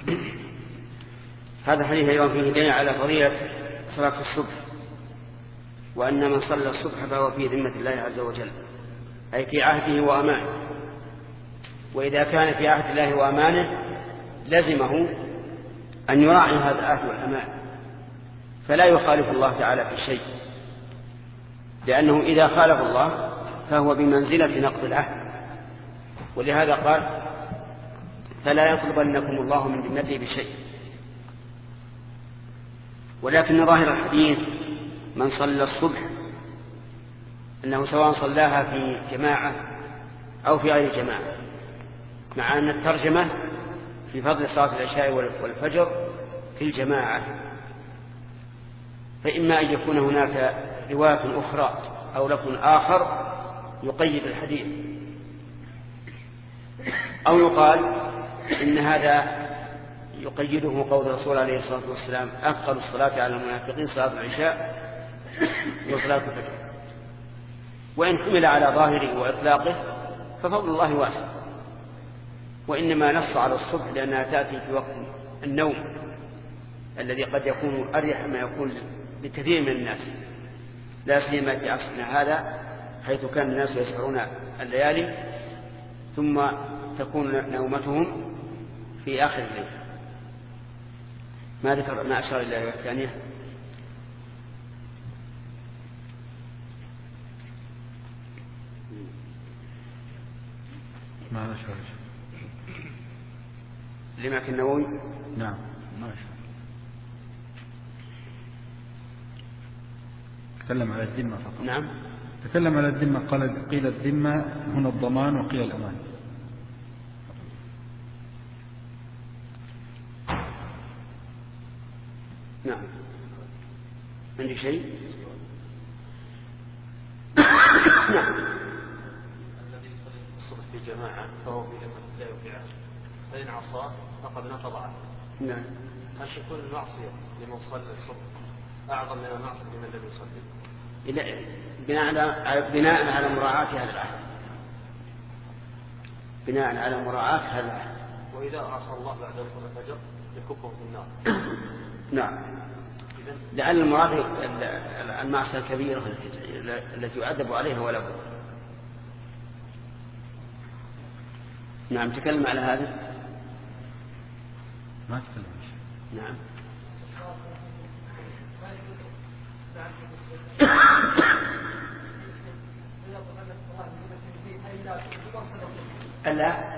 هذا الحديث أيضا فيه دليل على فضيلة صلاة الصبح، وأن من صلى الصبح فهو في ذمة الله عز وجل، أي في عهده وأمانه، وإذا كان في عهد الله وأمانه لزمه أن يراعي هذا العهد والأمان، فلا يخالف الله تعالى في شيء، لأنه إذا خالف الله فهو بمنزلة نقض العهد. ولهذا قال فلا يطلبنكم الله من ذمته بشيء. ولكن ظاهر الحديث من صلى الصبح أنه سواء صلاها في جماعة أو في غير جماعة، مع أن الترجمة في فضل صلاة العشاء والفجر في الجماعة، فإما أن يكون هناك رواية أخرى أو لفظ آخر يقيد الحديث، أو يقال إن هذا يقيده قول الرسول عليه الصلاة والسلام أثقل الصلاة على المنافقين صلاة العشاء وصلاة الفجر. وإن حمل على ظاهره وإطلاقه ففضل الله واسع، وإنما نص على الصبح لأنها تأتي في وقت النوم الذي قد يكون أريح ما يكون لكثير من الناس، لا سيما في عصرنا هذا حيث كان الناس يسهرون الليالي ثم تكون نومتهم في آخر الليل. ما ذكر ما أشار إلى الرواية الثانية. الإمام النووي. نعم ماشي. تكلم على الذمة فقط. نعم تكلم على الذمة، قيل الذمة هنا الضمان وقيل الأمان. نعم عندي شيء. نعم. الذي يصلي الصبح في جماعة فهو في ذمة الله وفي عهده، فإن عصاه فقد نقض عهده. نعم. هل تكون المعصية لمن صلى الصبح أعظم من المعصية لمن لم يصلي؟ بناء على مراعاة هذا العهد. بناء على مراعاة هذا العهد. وإذا عصى الله بعد صلاة الفجر يكبه في النار. نعم. لأن المراد المعصية الكبيرة التي يعذب عليها ولا بد. نعم تكلم على هذا. ما تكلم. نعم. ألا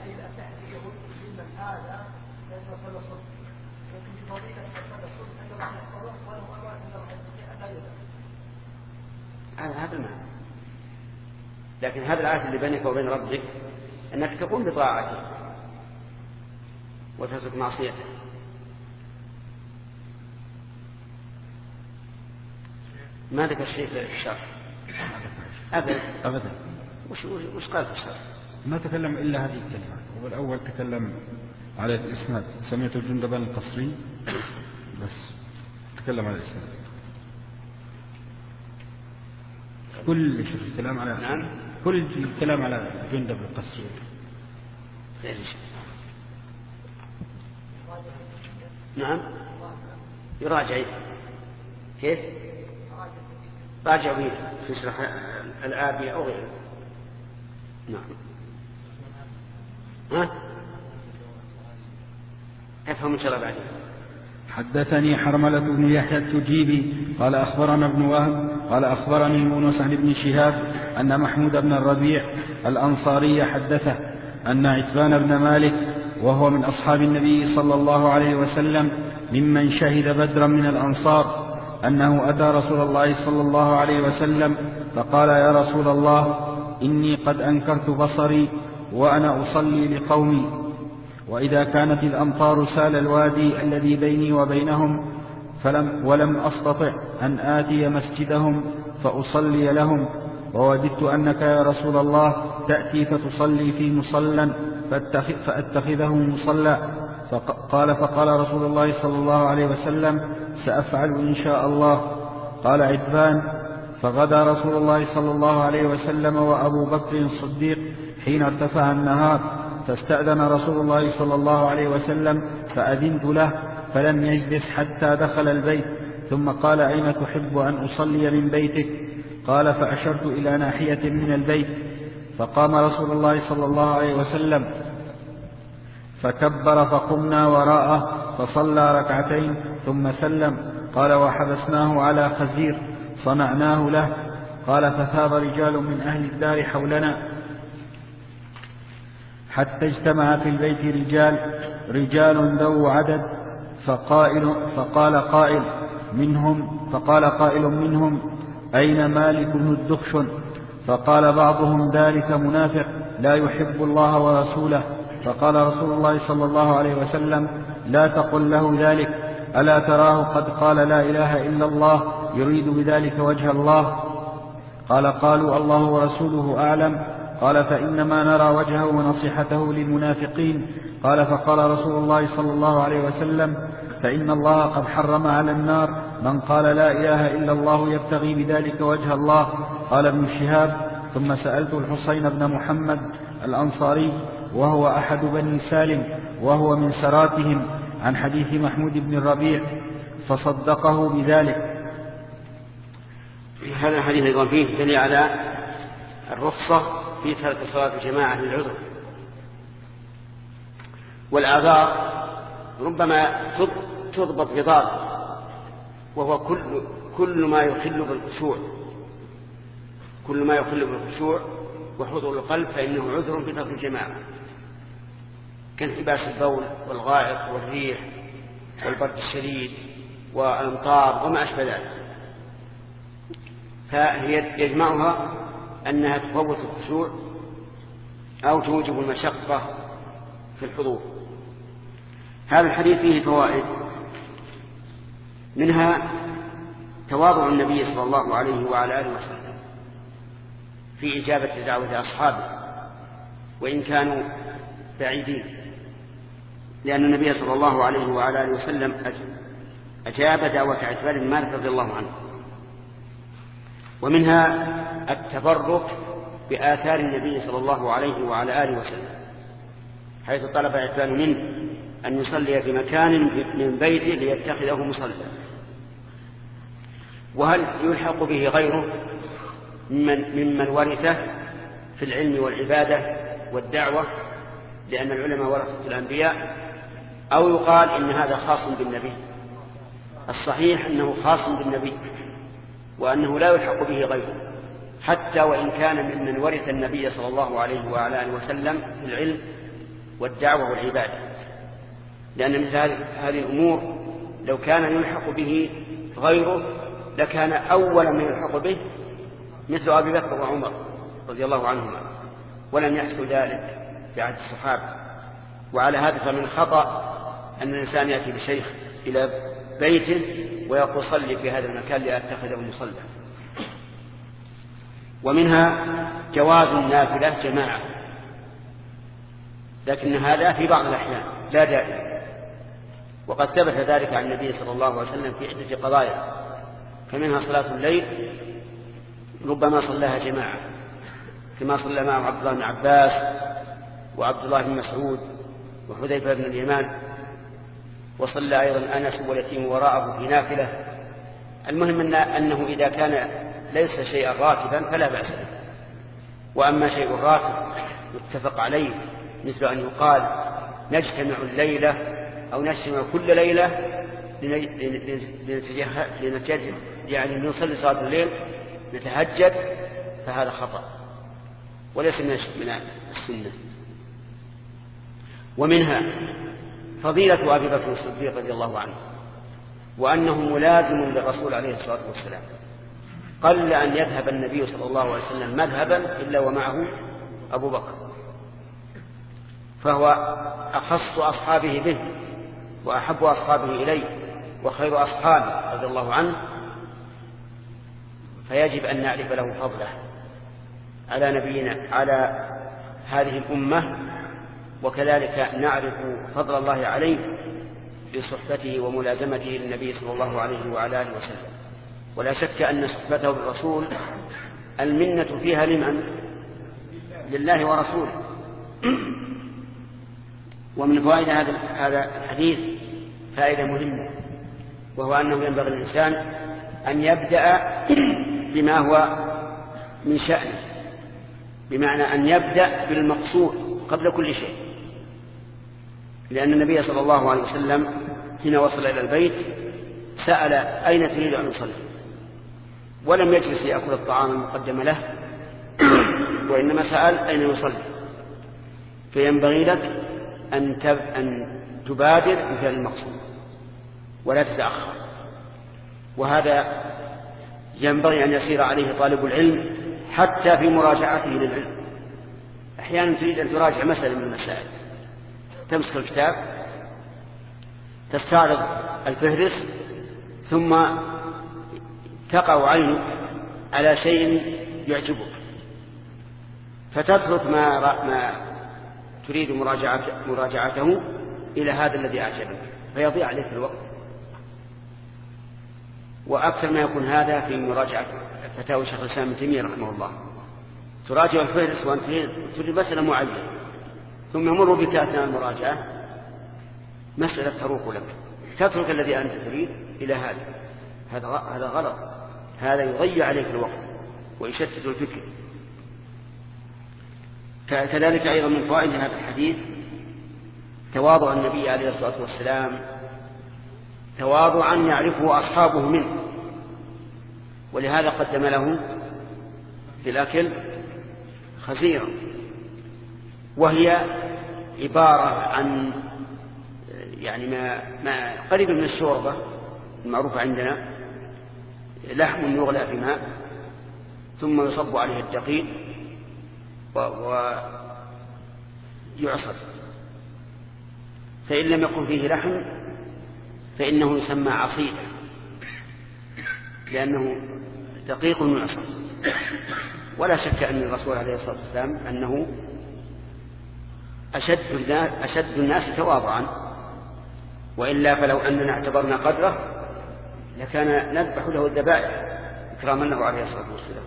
هذا المعنى. لكن هذا العهد اللي بينك وبين ربك أنك تقوم بطاعته وتترك معصيته. ما ذكر شيء في الشرع أبدا. وش قال في الشرع؟ ما تكلم إلا هذه الكلمات. والأول تكلم على الإسناد، سمعت جندبا القصري بس تكلم على الإسناد. كل الكلام على نعم. كل الكلام على جندب القصري. نعم يراجع. كيف؟ راجع في شرح الآبية أو غيره. نعم. ها؟ أفهم إن شاء الله بعدين. حدثني حرملة بن يحيى التجيبي قال أخبرنا ابن وهب قال أخبرني يونس عن ابن شهاب أن محمود بن الربيع الأنصاري حدثه أن عتبان بن مالك وهو من أصحاب النبي صلى الله عليه وسلم ممن شهد بدرا من الأنصار أنه أتى رسول الله صلى الله عليه وسلم فقال يا رسول الله إني قد أنكرت بصري وأنا أصلي لقومي، وإذا كانت الأمطار سال الوادي الذي بيني وبينهم ولم أستطع أن آتي مسجدهم فأصلي لهم، ووددت أنك يا رسول الله تأتي فتصلي في مصلى فأتخذه مصلى. فقال رسول الله صلى الله عليه وسلم سأفعل إن شاء الله. قال عتبان فغدا رسول الله صلى الله عليه وسلم وأبو بكر الصديق حين ارتفع النهار، فاستأذن رسول الله صلى الله عليه وسلم فأذنت له فلم يجلس حتى دخل البيت، ثم قال أين تحب أن أصلي من بيتك؟ قال فأشرت إلى ناحية من البيت، فقام رسول الله صلى الله عليه وسلم فكبر فقمنا وراءه فصلى ركعتين ثم سلم. قال وحبسناه على خزير صنعناه له. قال فثاب رجال من أهل الدار حولنا حتى اجتمع في البيت رجال ذو عدد، فقال قائل منهم أين مالك بن الدخشن؟ فقال بعضهم ذلك منافق لا يحب الله ورسوله. فقال رسول الله صلى الله عليه وسلم لا تقل له ذلك، ألا تراه قد قال لا إله إلا الله يريد بذلك وجه الله؟ قالوا الله ورسوله أعلم. قال فإنما نرى وجهه ونصيحته للمنافقين. قال فقال رسول الله صلى الله عليه وسلم فإن الله قد حرم على النار من قال لا إله إلا الله يبتغي بذلك وجه الله. قال ابن شهاب ثم سألت الحسين بن محمد الأنصاري وهو أحد بني سالم وهو من سراتهم عن حديث محمود بن الربيع فصدقه بذلك. هذا الحديث أيضا فيه دليل على الرخصة في ترك صلاة الجماعة للعذر، والأعذار ربما تضبط بضابط وهو كل ما يخل بالخشوع، كل ما يخل بالخشوع وحضور القلب فإنه عذر في ترك الجماعة، كالتباس البول والغائط والريح والبرد الشديد والأمطار وما أشبه ذلك، فهي يجمعها أنها تفوت الخشوع أو توجب المشقة في الحضور. هذا الحديث فيه فوائد، منها تواضع النبي صلى الله عليه وعلى آله وسلم في إجابة دعوة أصحابه وإن كانوا بعيدين، لأن النبي صلى الله عليه وعلى آله وسلم أجاب دعوة عتبان بن مالك رضي الله عنه. ومنها التبرك بآثار النبي صلى الله عليه وعلى آله وسلم، حيث طلب عتبان منه أن يصلي في مكان من بيته ليتخذه مصلى. وهل يلحق به غيره ممن ورثه في العلم والعبادة والدعوة، لأن العلماء ورثة الأنبياء، أو يقال إن هذا خاص بالنبي؟ الصحيح أنه خاص بالنبي، وأنه لا يلحق به غيره، حتى وإن كان ممن ورث النبي صلى الله عليه وعلى آله وسلم في العلم والدعوة والعبادة، لأن مثل هذه الأمور لو كان يلحق به غيره لكان أول من يلحق به مثل أبي بكر وعمر رضي الله عنهما، ولم يحصل ذلك في عهد الصحابة. وعلى هذا فمن خطأ أن الإنسان يأتي بشيخ إلى بيته ويقول صلي في هذا المكان لأتخذه مصلى. ومنها جواز النافلة جماعة، لكن هذا في بعض الأحيان لا دائما، وقد ثبت ذلك عن النبي صلى الله عليه وسلم في عدة قضايا، فمنها صلاة الليل ربما صلاها جماعة، كما صلى معه عبد الله بن عباس وعبد الله بن مسعود وحذيفة بن اليمان، وصلى أيضا أنس واليتيم وراءه في نافلة. المهم أنه إذا كان ليس شيئا راتبا فلا بأس به. وأما شيء راتب يتفق عليه مثل أن يقال نجتمع الليلة أو نجتمع كل ليلة لنتجهد، يعني نصلي صلاة الليل نتهجد، فهذا خطأ وليس من السنة. ومنها فضيلة أبي بكر الصديق رضي الله عنه، وأنه ملازم للرسول عليه الصلاة والسلام، قل أن يذهب النبي صلى الله عليه وسلم مذهبا إلا ومعه أبو بكر، فهو أخص أصحابه به وأحب أصحابه إليه وخير أصحابه رضي الله عنه، فيجب أن نعرف له فضله على نبينا على هذه الأمة، وكذلك نعرف فضل الله عليه بصحبته وملازمته للنبي صلى الله عليه وعلى آله وسلم. ولا شك أن صحبته بالرسول المنة فيها لمن؟ لله ورسوله. ومن فوائد هذا الحديث فائدة مهمة، وهو أنه ينبغي الإنسان أن يبدأ بما هو من شأنه، بمعنى أن يبدأ بالمقصود قبل كل شيء، لأن النبي صلى الله عليه وسلم حين وصل إلى البيت سأل أين تريد أن يصلي، ولم يجلس ليأكل الطعام المقدم له، وإنما سأل أين يصلي. فينبغي لك أن تبادر بفعل المقصود ولا تتأخر، وهذا ينبغي أن يسير عليه طالب العلم حتى في مراجعته للعلم. أحيانا تريد أن تراجع مسألة من المسائل، تمسك الكتاب تستعرض الفهرس ثم تقع عينك على شيء يعجبك فتترك ما تريد مراجعته إلى هذا الذي أعجبك، فيضيع عليك الوقت. وأكثر ما يكون هذا في مراجعة فتاوى شيخ الإسلام ابن تيمية رحمه الله، تراجع الفهرس وأنت تريد مسألة معينة، ثم يمر بك أثناء المراجعة مسألة تروق لك، تترك الذي أنت تريد إلى هذا غلط، هذا يضيع عليك الوقت ويشتت الفكر. كذلك أيضا من فوائد هذا الحديث تواضع النبي عليه الصلاة والسلام، تواضعا يعرفه أصحابه منه، ولهذا قدم له في الأكل خزيرا، وهي عبارة عن يعني ما قريب من الشوربة المعروفة عندنا، لحم يغلى في ماء ثم يصب عليه الدقيق ويعصر، فإن لم يكن فيه لحم فإنه يسمى عصيدا لأنه دقيق يعصر. ولا شك أن الرسول عليه الصلاة والسلام أنه أشد الناس تواضعا، وإلا فلو أننا اعتبرنا قدره لكان نذبح له الذبائح إكراما له عليه الصلاة والسلام.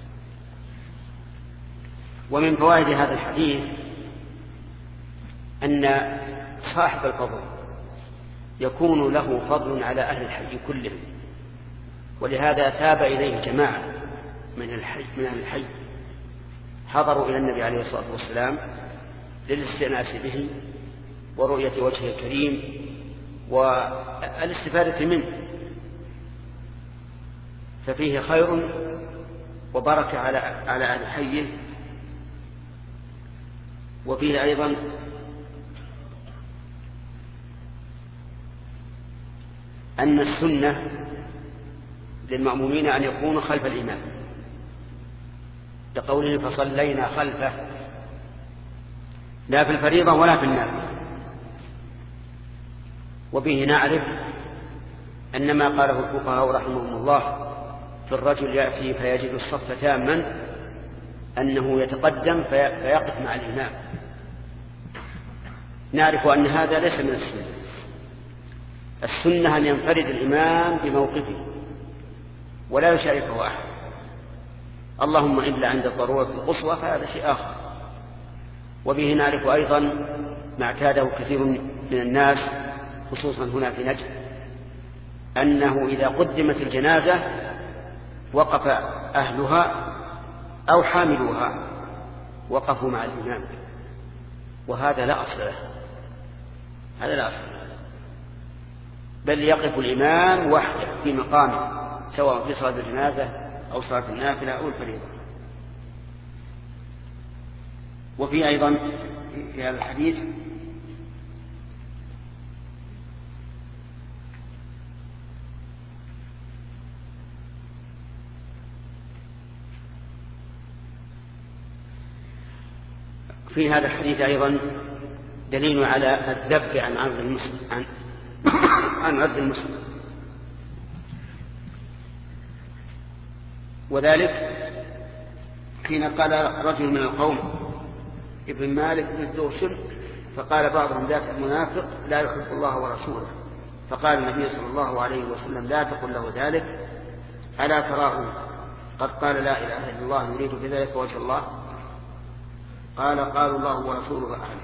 ومن فوائد هذا الحديث أن صاحب الفضل يكون له فضل على أهل الحي كلهم، ولهذا تاب إليه جماعة من أهل الحي حضروا إلى النبي عليه الصلاة والسلام للاستئناس به ورؤية وجهه الكريم والاستفادة منه، ففيه خير وبركة على أهل حيه. وفيه أيضا أن السنة للمأمومين أن يكونوا خلف الإمام، لقوله فصلينا خلفه، لا في الفريضة ولا في النافلة. وبه نعرف أن ما قاله الفقهاء رحمهم الله في الرجل يأتي فيجد الصف تاما أنه يتقدم فيقف مع الإمام، نعرف أن هذا ليس من السنة. السنة أن ينفرد الإمام بموقفه ولا يشاركه أحد، اللهم إلا عند الضرورة القصوى فهذا شيء آخر. وبه نعرف أيضا ما اعتاده كثير من الناس خصوصا هنا في نجد، أنه إذا قدمت الجنازة وقف أهلها أو حاملوها وقفوا مع الإمام، وهذا لا أصل له، هذا لا أصل له، بل يقف الإمام وحده في مقامه سواء في صلاة الجنازة أو صلاة النافلة أو الفريضة. وفي أيضا في هذا الحديث أيضا دليل على الذب عن عرض المسلم عن عرض المسلم، وذلك حين قال رجل من القوم ابن مالك بن الدوشن، فقال بعضهم ذاك المنافق لا يحب الله ورسوله، فقال النبي صلى الله عليه وسلم لا تقل له ذلك، ألا تراه قد قال لا إله إلا الله يريد بذلك وجه الله؟ قالوا الله ورسوله أعلم.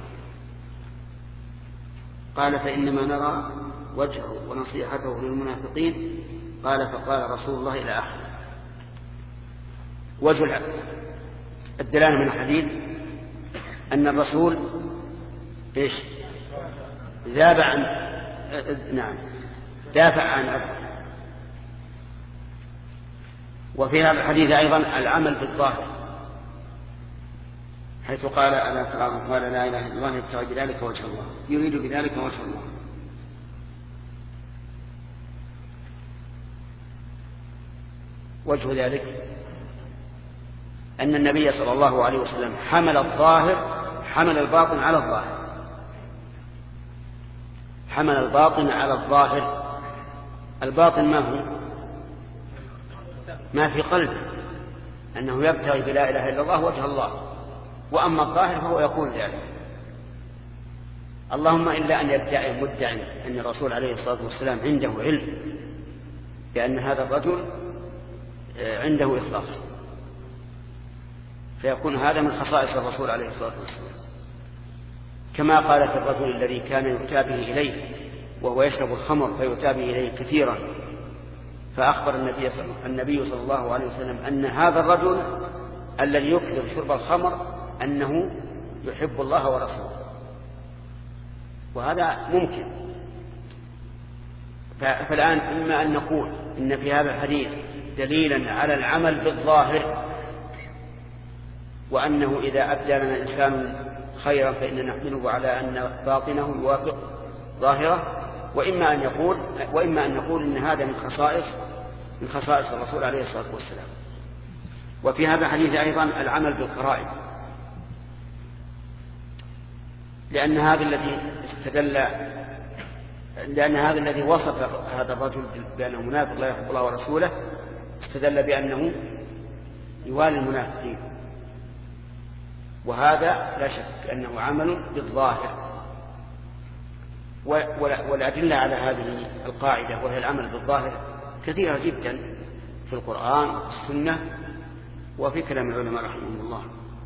قال فإنما نرى وجهه ونصيحته للمنافقين. قال فقال رسول الله إلى آخره. وجه الدلالة من الحديث أن الرسول دافع عن عرضه. وفي هذا الحديث أيضا العمل بالظاهر، حيث قال ألا تراه قال لا إله إلا الله يبتغي بذلك وجه الله، يريد بذلك وجه الله. وجه ذلك أن النبي صلى الله عليه وسلم حمل الباطن على الظاهر، حمل الباطن على الظاهر. الباطن ما هو؟ ما في قلبه، أنه يبتغي بلا إله إلا الله وجه الله، وأما الظاهر فهو يقول ذلك. اللهم إلا أن يدعي مدعي أن الرسول عليه الصلاة والسلام عنده علم بأن هذا الرجل عنده إخلاص، فيكون هذا من خصائص الرسول عليه الصلاة والسلام. كما قالت الرجل الذي كان يؤتى به إليه وهو يشرب الخمر فيؤتى به إليه كثيرا، فأخبر النبي صلى الله عليه وسلم أن هذا الرجل الذي يكثر شرب الخمر أنه يحب الله ورسوله، وهذا ممكن. فالآن إما أن نقول إن في هذا الحديث دليلا على العمل بالظاهر، وأنه إذا أبدى لنا إنسان خيرا فإننا نحمله على أن باطنه يوافق ظاهره، وإما أن نقول إن هذا من خصائص الرسول عليه الصلاة والسلام. وفي هذا الحديث أيضا العمل بالقرائن، لأن هذا الذي وصف هذا الرجل بأنه منافق لا يحب الله ورسوله استدل بأنه يوالي المنافقين، وهذا لا شك أنه عمل بالظاهر. والأدلة على هذه القاعدة وهي العمل بالظاهر كثيرة جدا في القرآن والسنة وفي كلام العلماء رحمهم الله.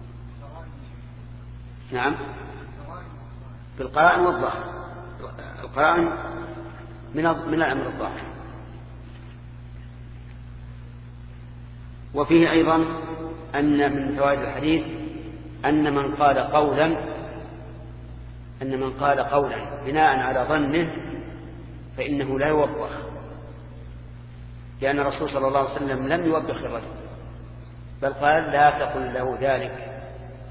نعم، بالقرائن والظاهر. القرائن من الأمر الظاهر. وفيه أيضا أن من فوائد الحديث أن من قال قولا بناء على ظنه فإنه لا يوبخ، لأن الرسول صلى الله عليه وسلم لم يوبخ الرجل، بل قال لا تقل له ذلك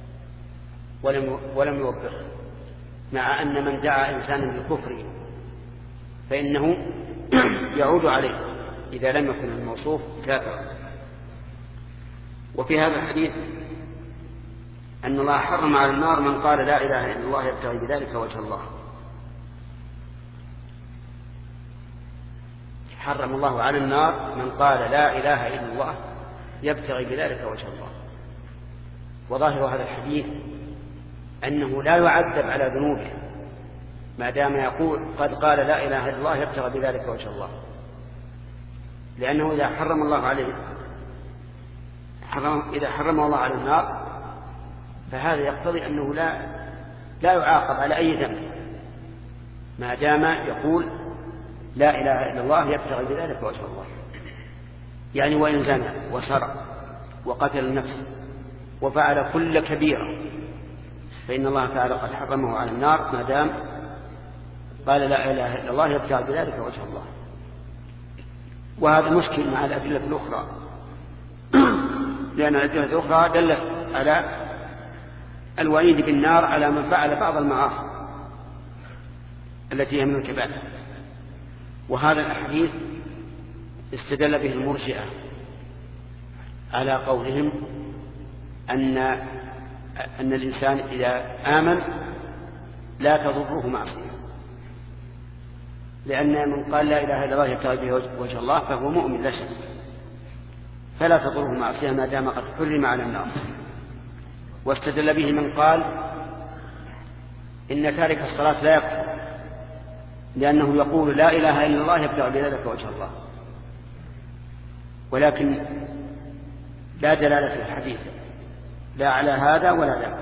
ولم يوبخ، مع أن من دعا إنسانا بالكفر فإنه يعود عليه إذا لم يكن الموصوف كافرا. وفي هذا الحديث أن الله حرم على النار من قال لا إله إلا الله يبتغي بذلك وجه الله. حرم الله على النار من قال لا إله إلا الله يبتغي بذلك وجه الله. وظاهر هذا الحديث أنه لا يعذب على ذنوبه ما دام يقول قد قال لا إله إلا الله يبتغي بذلك وجه الله، لأنه إذا حرم الله الله على النار فهذا يقتضي أنه لا يعاقب على أي ذنب ما دام يقول لا إله إلا الله يبتغي بذلك وجه الله. يعني وإن زنى وسرق وقتل النفس وفعل كل كبيرة فإن الله تعالى قد حرمه على النار ما دام قال لا إله إلا الله يبتغي بذلك وجه الله. وهذا مشكل مع الأدلة الأخرى، لأن الأدلة الأخرى دلت على الوعيد بالنار على من فعل بعض المعاصي التي هي من الكبائر. وهذا الحديث استدل به المرجئة على قولهم أن الإنسان إذا آمن لا تضره معصية، لأن من قال لا إله إلا الله يبتغي به وجه الله فهو مؤمن لا شك، فلا تضره معصية ما دام قد حرم على النار. واستدل به من قال إن تارك الصلاة لا يكفر، لأنه يقول لا إله إلا الله يبتغي بذلك وجه الله، ولكن لا دلالة في الحديث لا على هذا ولا ذاك.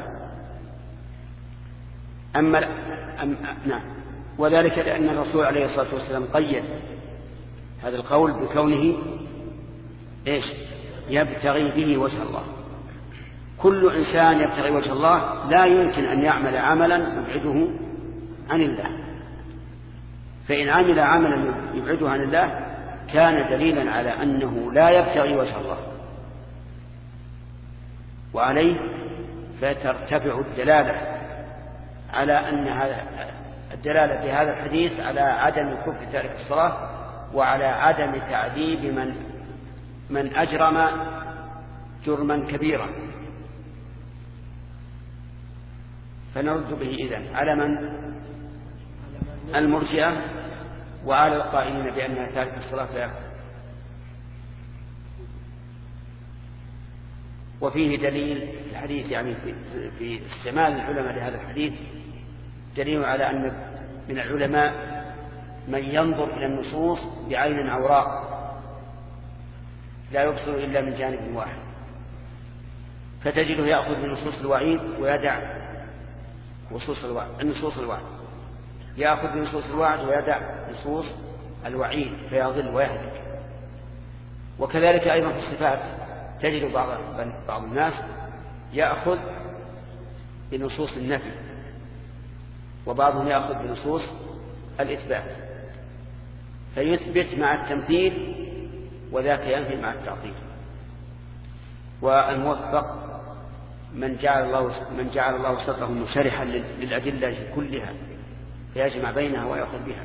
نعم، وذلك لأن الرسول عليه الصلاة والسلام قيد هذا القول بكونه يبتغي به وجه الله. كل إنسان يبتغي وجه الله لا يمكن أن يعمل عملا يبعده عن الله، فإن عمل عملا يبعده عن الله كان دليلا على أنه لا يبتغي وجه الله، وعليه فترتفع الدلالة على أن الدلالة في هذا الحديث على عدم كفر تارك الصلاة وعلى عدم تعذيب من أجرم جرما كبيرا. فنرد به إذن على من المرجئة وعلى القائلين بأنها تارك الصلاة لا يكفر. وفيه دليل الحديث، يعني في استعمال العلماء لهذا الحديث دليل على أن من العلماء من ينظر إلى النصوص بعين عوراء لا يبصر إلا من جانب واحد، فتجده يأخذ من نصوص الوعيد ويدع نصوص الوعد، يأخذ من نصوص الوعد ويدع نصوص الوعيد فيضل ويهلك. وكذلك أيضا في الصفات تجد بعض الناس يأخذ بنصوص النفي وبعضهم يأخذ بنصوص الإثبات، فيثبت مع التمثيل وذاك ينفي مع التعطيل. والموفق من جعل الله صدره منشرحا للأدلة كلها فيجمع بينها ويأخذ بها.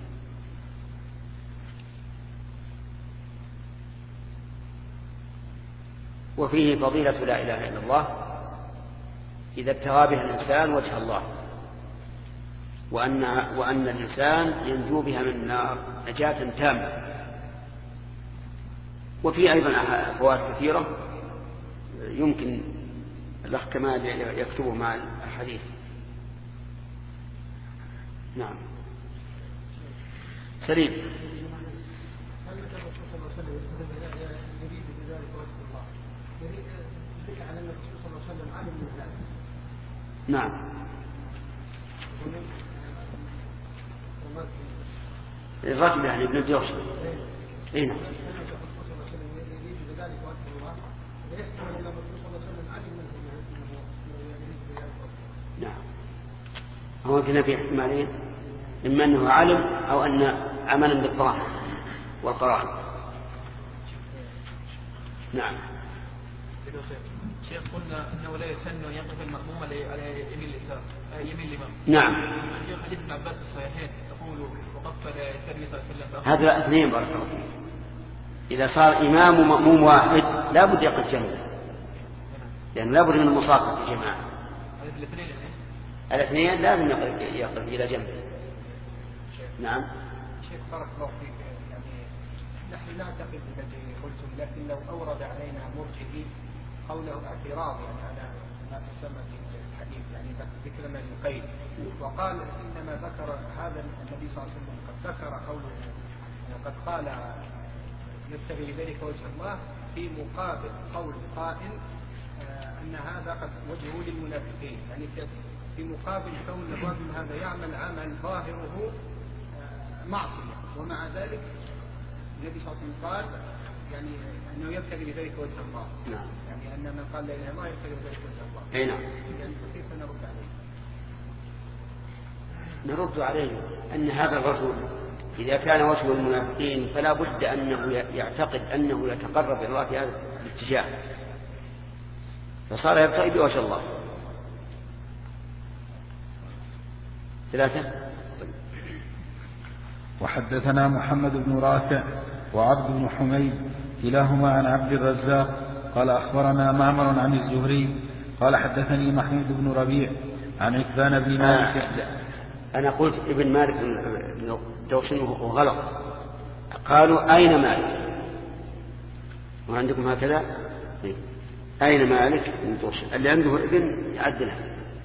وفيه فضيلة لا إله إلا الله إذا ابتغى بها الإنسان وجه الله، وأن الإنسان ينجو بها من النار نجاة تامة. وفي أيضا فوائد كثيرة يمكن الأخ كمال يكتبه مع الحديث. نعم سليم. نعم الرجل يعني ابن الجوش. اي نعم. نعم هو كنا في احتمالين، إما أنه علم أو أن عملا بالظاهر والقرائن. نعم. شيخ قلنا أنه لا يسن أن يقف المأموم على يمين اليسار يمين الإمام. نعم. شيخ حديث ابن عباس الصحيحين يقول وقف على يسار النبي صلى الله عليه وسلم. هذا اثنين بارك الله فيك. إذا صار إمام ومأموم واحد لا بد يقف جنبه، لأن لا بد من المصافحة في جماعة. الاثنين لازم يقف إلى جنبه. نعم. شيخ بارك الله فيك، يعني نحن نعتقد بالذي قلتم، لكن لو أورد علينا مرجئي قوله اعتراض يعني على ما تسمى في الحديث، يعني ذكر من القيد، وقال إنما ذكر هذا النبي صلى الله عليه وسلم قد ذكر قوله قد قال يبتغي بذلك وجه الله في مقابل قول قائل أن هذا قد وجهه للمنافقين، يعني في مقابل كون الرجل هذا يعمل عمل ظاهره معصية، ومع ذلك النبي صلى الله عليه وسلم قال يعني أنه يبتغي بذلك وجه الله. نعم. يعني أن من قال لا إله إلا الله يبتغي بذلك وجه الله. أي نعم. يعني كيف نرد عليه؟ نرد عليه أن هذا الرجل إذا كان وجه المنافقين فلا بد أنه يعتقد أنه يتقرب إلى الله في هذا الاتجاه، فصار يبتغي بوجه الله. 3. وحدثنا محمد بن رافع وعبد بن حميد كلاهما عن عبد الرزاق قال أخبرنا معمر عن الزهري قال حدثني محمود بن ربيع عن عتبان بن مالك. أنا قلت ابن مالك بن دوشن وغلط، قالوا أين مالك، وعندكم هكذا أين مالك بن دوشن، اللي عنده ابن يعدلها.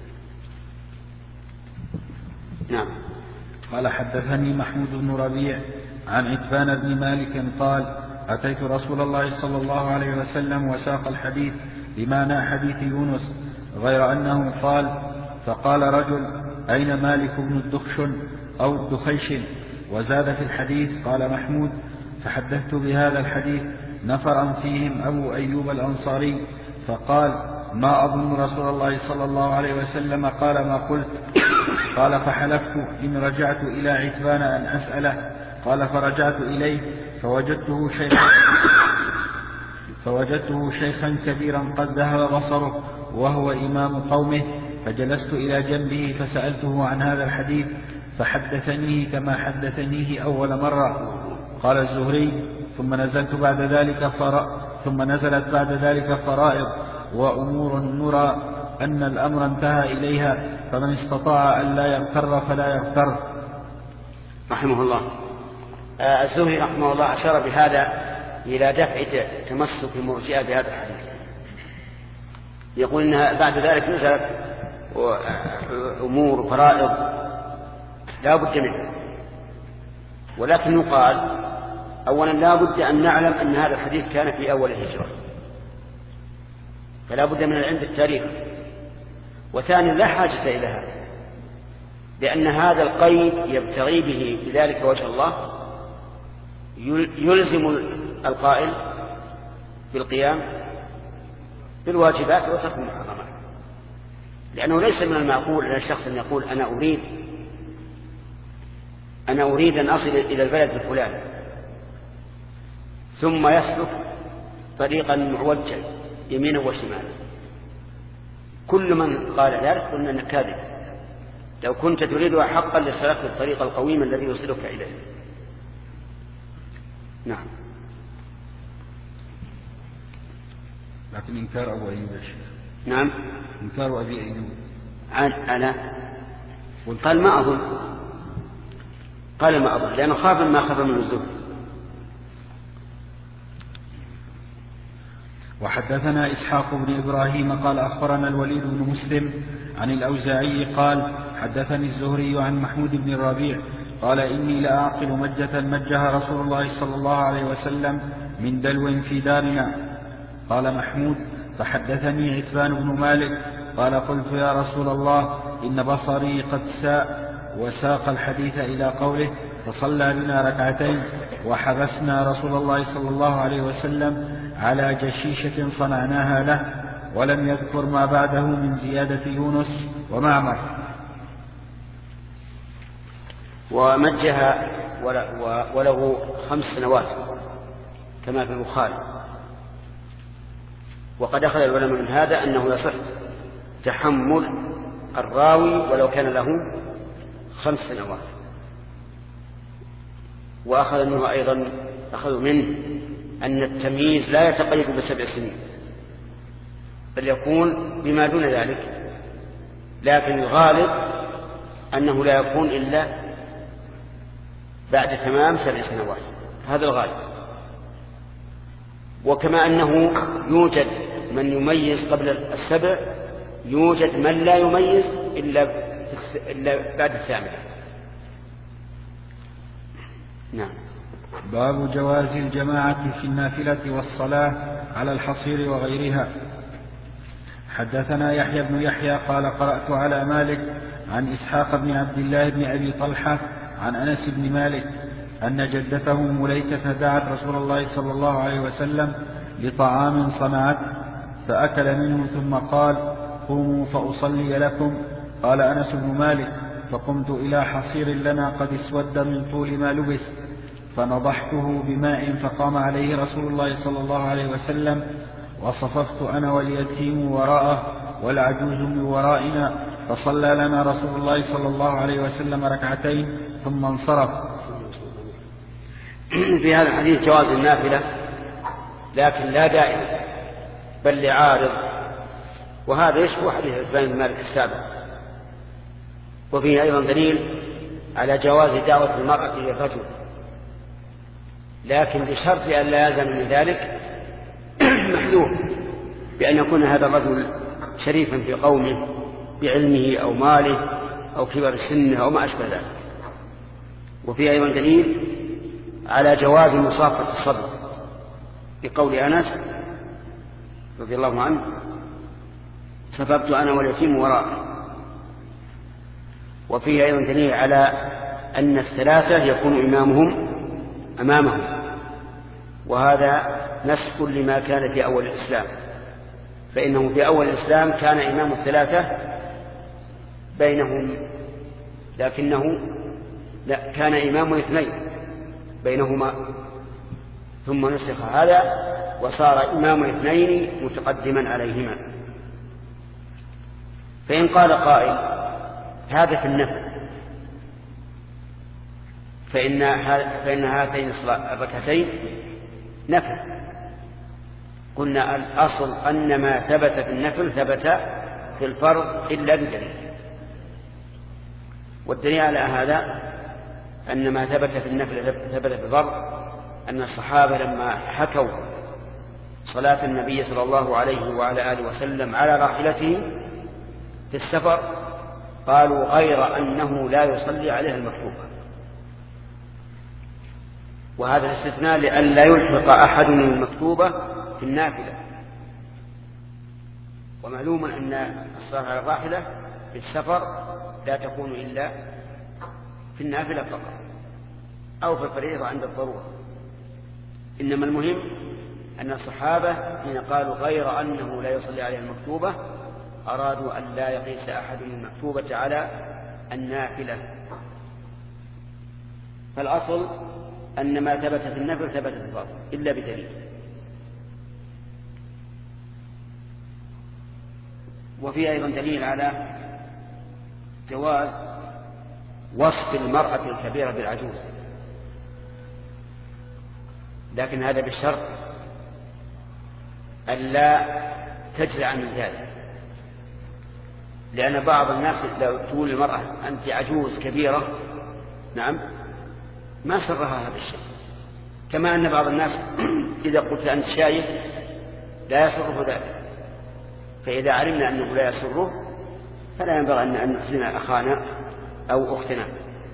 نعم. قال حدثني محمود بن ربيع عن عتبان بن مالك قال أتيت رسول الله صلى الله عليه وسلم وساق الحديث بمعنى حديث يونس غير أنه قال فقال رجل أين مالك بن الدخشن أو الدخيش، وزاد في الحديث قال محمود فحدثت بهذا الحديث نفرا فيهم أبو أيوب الأنصاري فقال ما أظن رسول الله صلى الله عليه وسلم قال ما قلت. قال فحلفت إن رجعت إلى عتبان أن أسأله. قال فرجعت إليه فوجدته شيخا كبيرا قد ذهب بصره وهو إمام قومه، فجلست إلى جنبه فسألته عن هذا الحديث فحدثنيه كما حدثنيه أول مرة. قال الزهري ثم نزلت بعد ذلك ثم نزلت بعد ذلك فرائض وأمور نرى أن الأمر انتهى إليها، فمن استطاع أن لا يغتر فلا يغتر. رحمه الله. الزهري رحمه الله أشار بهذا إلى دفع تمسك المرجئة بهذا الحديث، يقول إنها بعد ذلك نزلت أمور فرائض لا بد منها، ولكن يقال أولا لا بد أن نعلم أن هذا الحديث كان في أول الهجرة، فلا بد من العلم بالتاريخ. وثانيا لا حاجة إلى هذا، لأن هذا القيد يبتغي به بذلك وجه الله يلزم القائل بالقيام بالواجبات وترك المحرمات، لأنه ليس من المعقول أن الشخص أن يقول أنا أريد أن أصل إلى البلد الفلاني ثم يسلك طريقا معوجا يمينا وشمالا، كل من قال ذلك قلنا أنك كاذب، لو كنت تريدها حقا لسلكت الطريق القويم الذي يوصلك إليه. نعم. لكن إنكار أبو أيوب يا شيخ. نعم. إنكار أبي أيوب. أنا قال ما أظن، قال ما أظن، لأنه خاف ما خاف من الزهد. وحدثنا إسحاق بن إبراهيم قال أخبرنا الوليد بن مسلم عن الأوزاعي قال حدثني الزهري عن محمود بن الربيع قال إني لأعقل مجة مجها رسول الله صلى الله عليه وسلم من دلو في دارنا. قال محمود فحدثني عتبان بن مالك قال قلت يا رسول الله إن بصري قد ساء، وساق الحديث إلى قوله فصلى بنا ركعتين وحبسنا رسول الله صلى الله عليه وسلم على جشيشة صنعناها له، ولم يذكر ما بعده من زيادة يونس ومعمر. ومجها وله 5 سنوات كما في البخاري. وقد أخذ العلماء من هذا أنه يصح تحمل الراوي ولو كان له 5 سنوات. وأخذ منه أيضا أن التمييز لا يتقيد ب7 سنين، بل يكون بما دون ذلك، لكن الغالب أنه لا يكون إلا بعد تمام 7 سنوات، هذا الغالب. وكما أنه يوجد من يميز قبل 7، يوجد من لا يميز إلا بعد 8. نعم. باب جواز الجماعة في النافلة والصلاة على الحصير وغيرها. حدثنا يحيى بن يحيى قال قرأت على مالك عن إسحاق بن عبد الله بن أبي طلحة عن أنس بن مالك أن جدته مليكة دعت رسول الله صلى الله عليه وسلم لطعام صنعته فأكل منه ثم قال قوموا فأصلي لكم. قال أنس بن مالك فقمت إلى حصير لنا قد اسود من طول ما لبس فنضحته بماء فقام عليه رسول الله صلى الله عليه وسلم، وصففت أنا واليتيم وراءه والعجوز من ورائنا، فصلى لنا رسول الله صلى الله عليه وسلم ركعتين ثم انصرف. في هذا الحديث جواز النافلة، لكن لا دائما بل لعارض، وهذا يشبه حديث عتبان بن مالك السابق. وفيه أيضا دليل على جواز دعوة المرأة للرجل، لكن بشرط أن لا يلزم من ذلك محذوف، بأن يكون هذا الرجل شريفا في قومه بعلمه أو ماله أو كبر سنه أو ما أشبه ذلك. وفيه أيضا دليل على جواز مصافحة الصبر بقول أنس رضي الله عنه صففت أنا واليتيم وراءه. وفيه أيضا دليل على أن الثلاثة يكون إمامهم أمامهم، وهذا نسخ لما كان في أول الإسلام، فإنه في أول الإسلام كان إمام الثلاثة بينهم، لكنه لا كان إمام 2 بينهما، ثم نسخ هذا وصار إمام 2 متقدما عليهما. فإن قال قائل هذا في النفل، فإن هاتين الركعتين نفل، قلنا الأصل أن ما ثبت في النفل ثبت في الفرض إلا بدليل. والدليل على هذا أن ما ثبت في النفل ثبت في الفرض، أن الصحابة لما حكوا صلاة النبي صلى الله عليه وعلى آله وسلم على راحلته في السفر قالوا غير أنه لا يصلي عليها المكتوبة. وهذا الاستثناء لأن لا يلحق أحد من المكتوبة في النافلة. ومعلوم أن الصلاة على الراحلة في السفر لا تكون إلا في النافلة فقط أو في الفريضة عند الضرورة. إنما المهم أن الصحابة حين قالوا غير أنه لا يصلي عليها المكتوبة أرادوا أن لا يقيس أحد المكتوبة على النافلة. فالأصل أن ما ثبت في النفل ثبت في الفرض إلا بدليل. وفي أيضا دليل على جواز وصف المرأة الكبيرة بالعجوز، لكن هذا بالشرط ألا تجزع من ذلك، لأن بعض الناس لو تقول المرأة أنت عجوز كبيرة نعم ما سرها هذا الشيء، كما أن بعض الناس إذا قلت أنت شايب لا يسره ذلك، فإذا علمنا أنه لا يسره فلا ينبغي أن نحزن أخانا أو أختنا.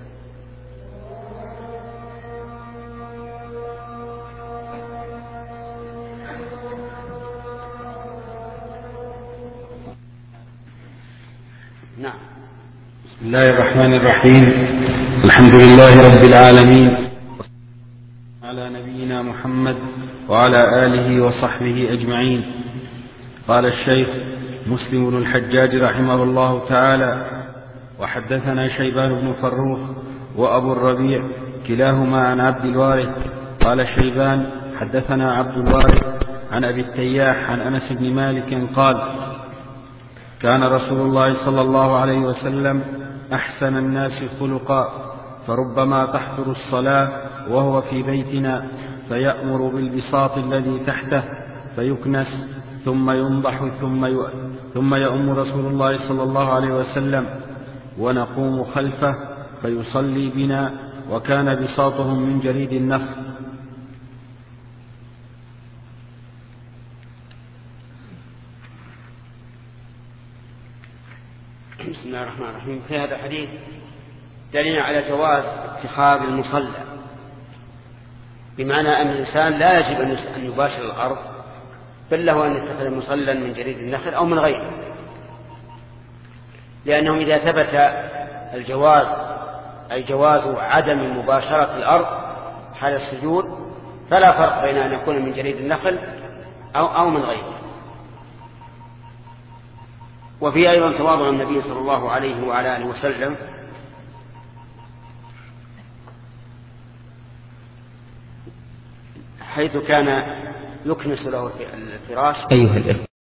نعم. بسم الله الرحمن الرحيم. الحمد لله رب العالمين، على نبينا محمد وعلى آله وصحبه أجمعين. قال الشيخ مسلم بن الحجاج رحمه الله تعالى: وحدثنا شيبان بن فروخ وأبو الربيع كلاهما عن عبد الوارث. قال شيبان: حدثنا عبد الوارث عن أبي التياح عن أنس بن مالك قال: كان رسول الله صلى الله عليه وسلم أحسن الناس خلقا، فربما تحضر الصلاة وهو في بيتنا فيأمر بالبساط الذي تحته فيكنس ثم ينضح ثم يؤم رسول الله صلى الله عليه وسلم ونقوم خلفه فيصلي بنا، وكان بساطهم من جريد النخل. بسم الله الرحمن الرحيم. في هذا الحديث دليل على جواز اتخاذ المصلى، بمعنى أن الإنسان لا يجب أن يباشر الأرض، بل له أن يتخذ مصلى من جريد النخل أو من غيره، لأنه إذا ثبت الجواز أي جواز عدم مباشرة الأرض حال السجود فلا فرق بين أن يكون من جريد النخل أو من غيره. وفي أيضا تواضع النبي صلى الله عليه وعلى آله وسلم، حيث كان يكنس له الفراش.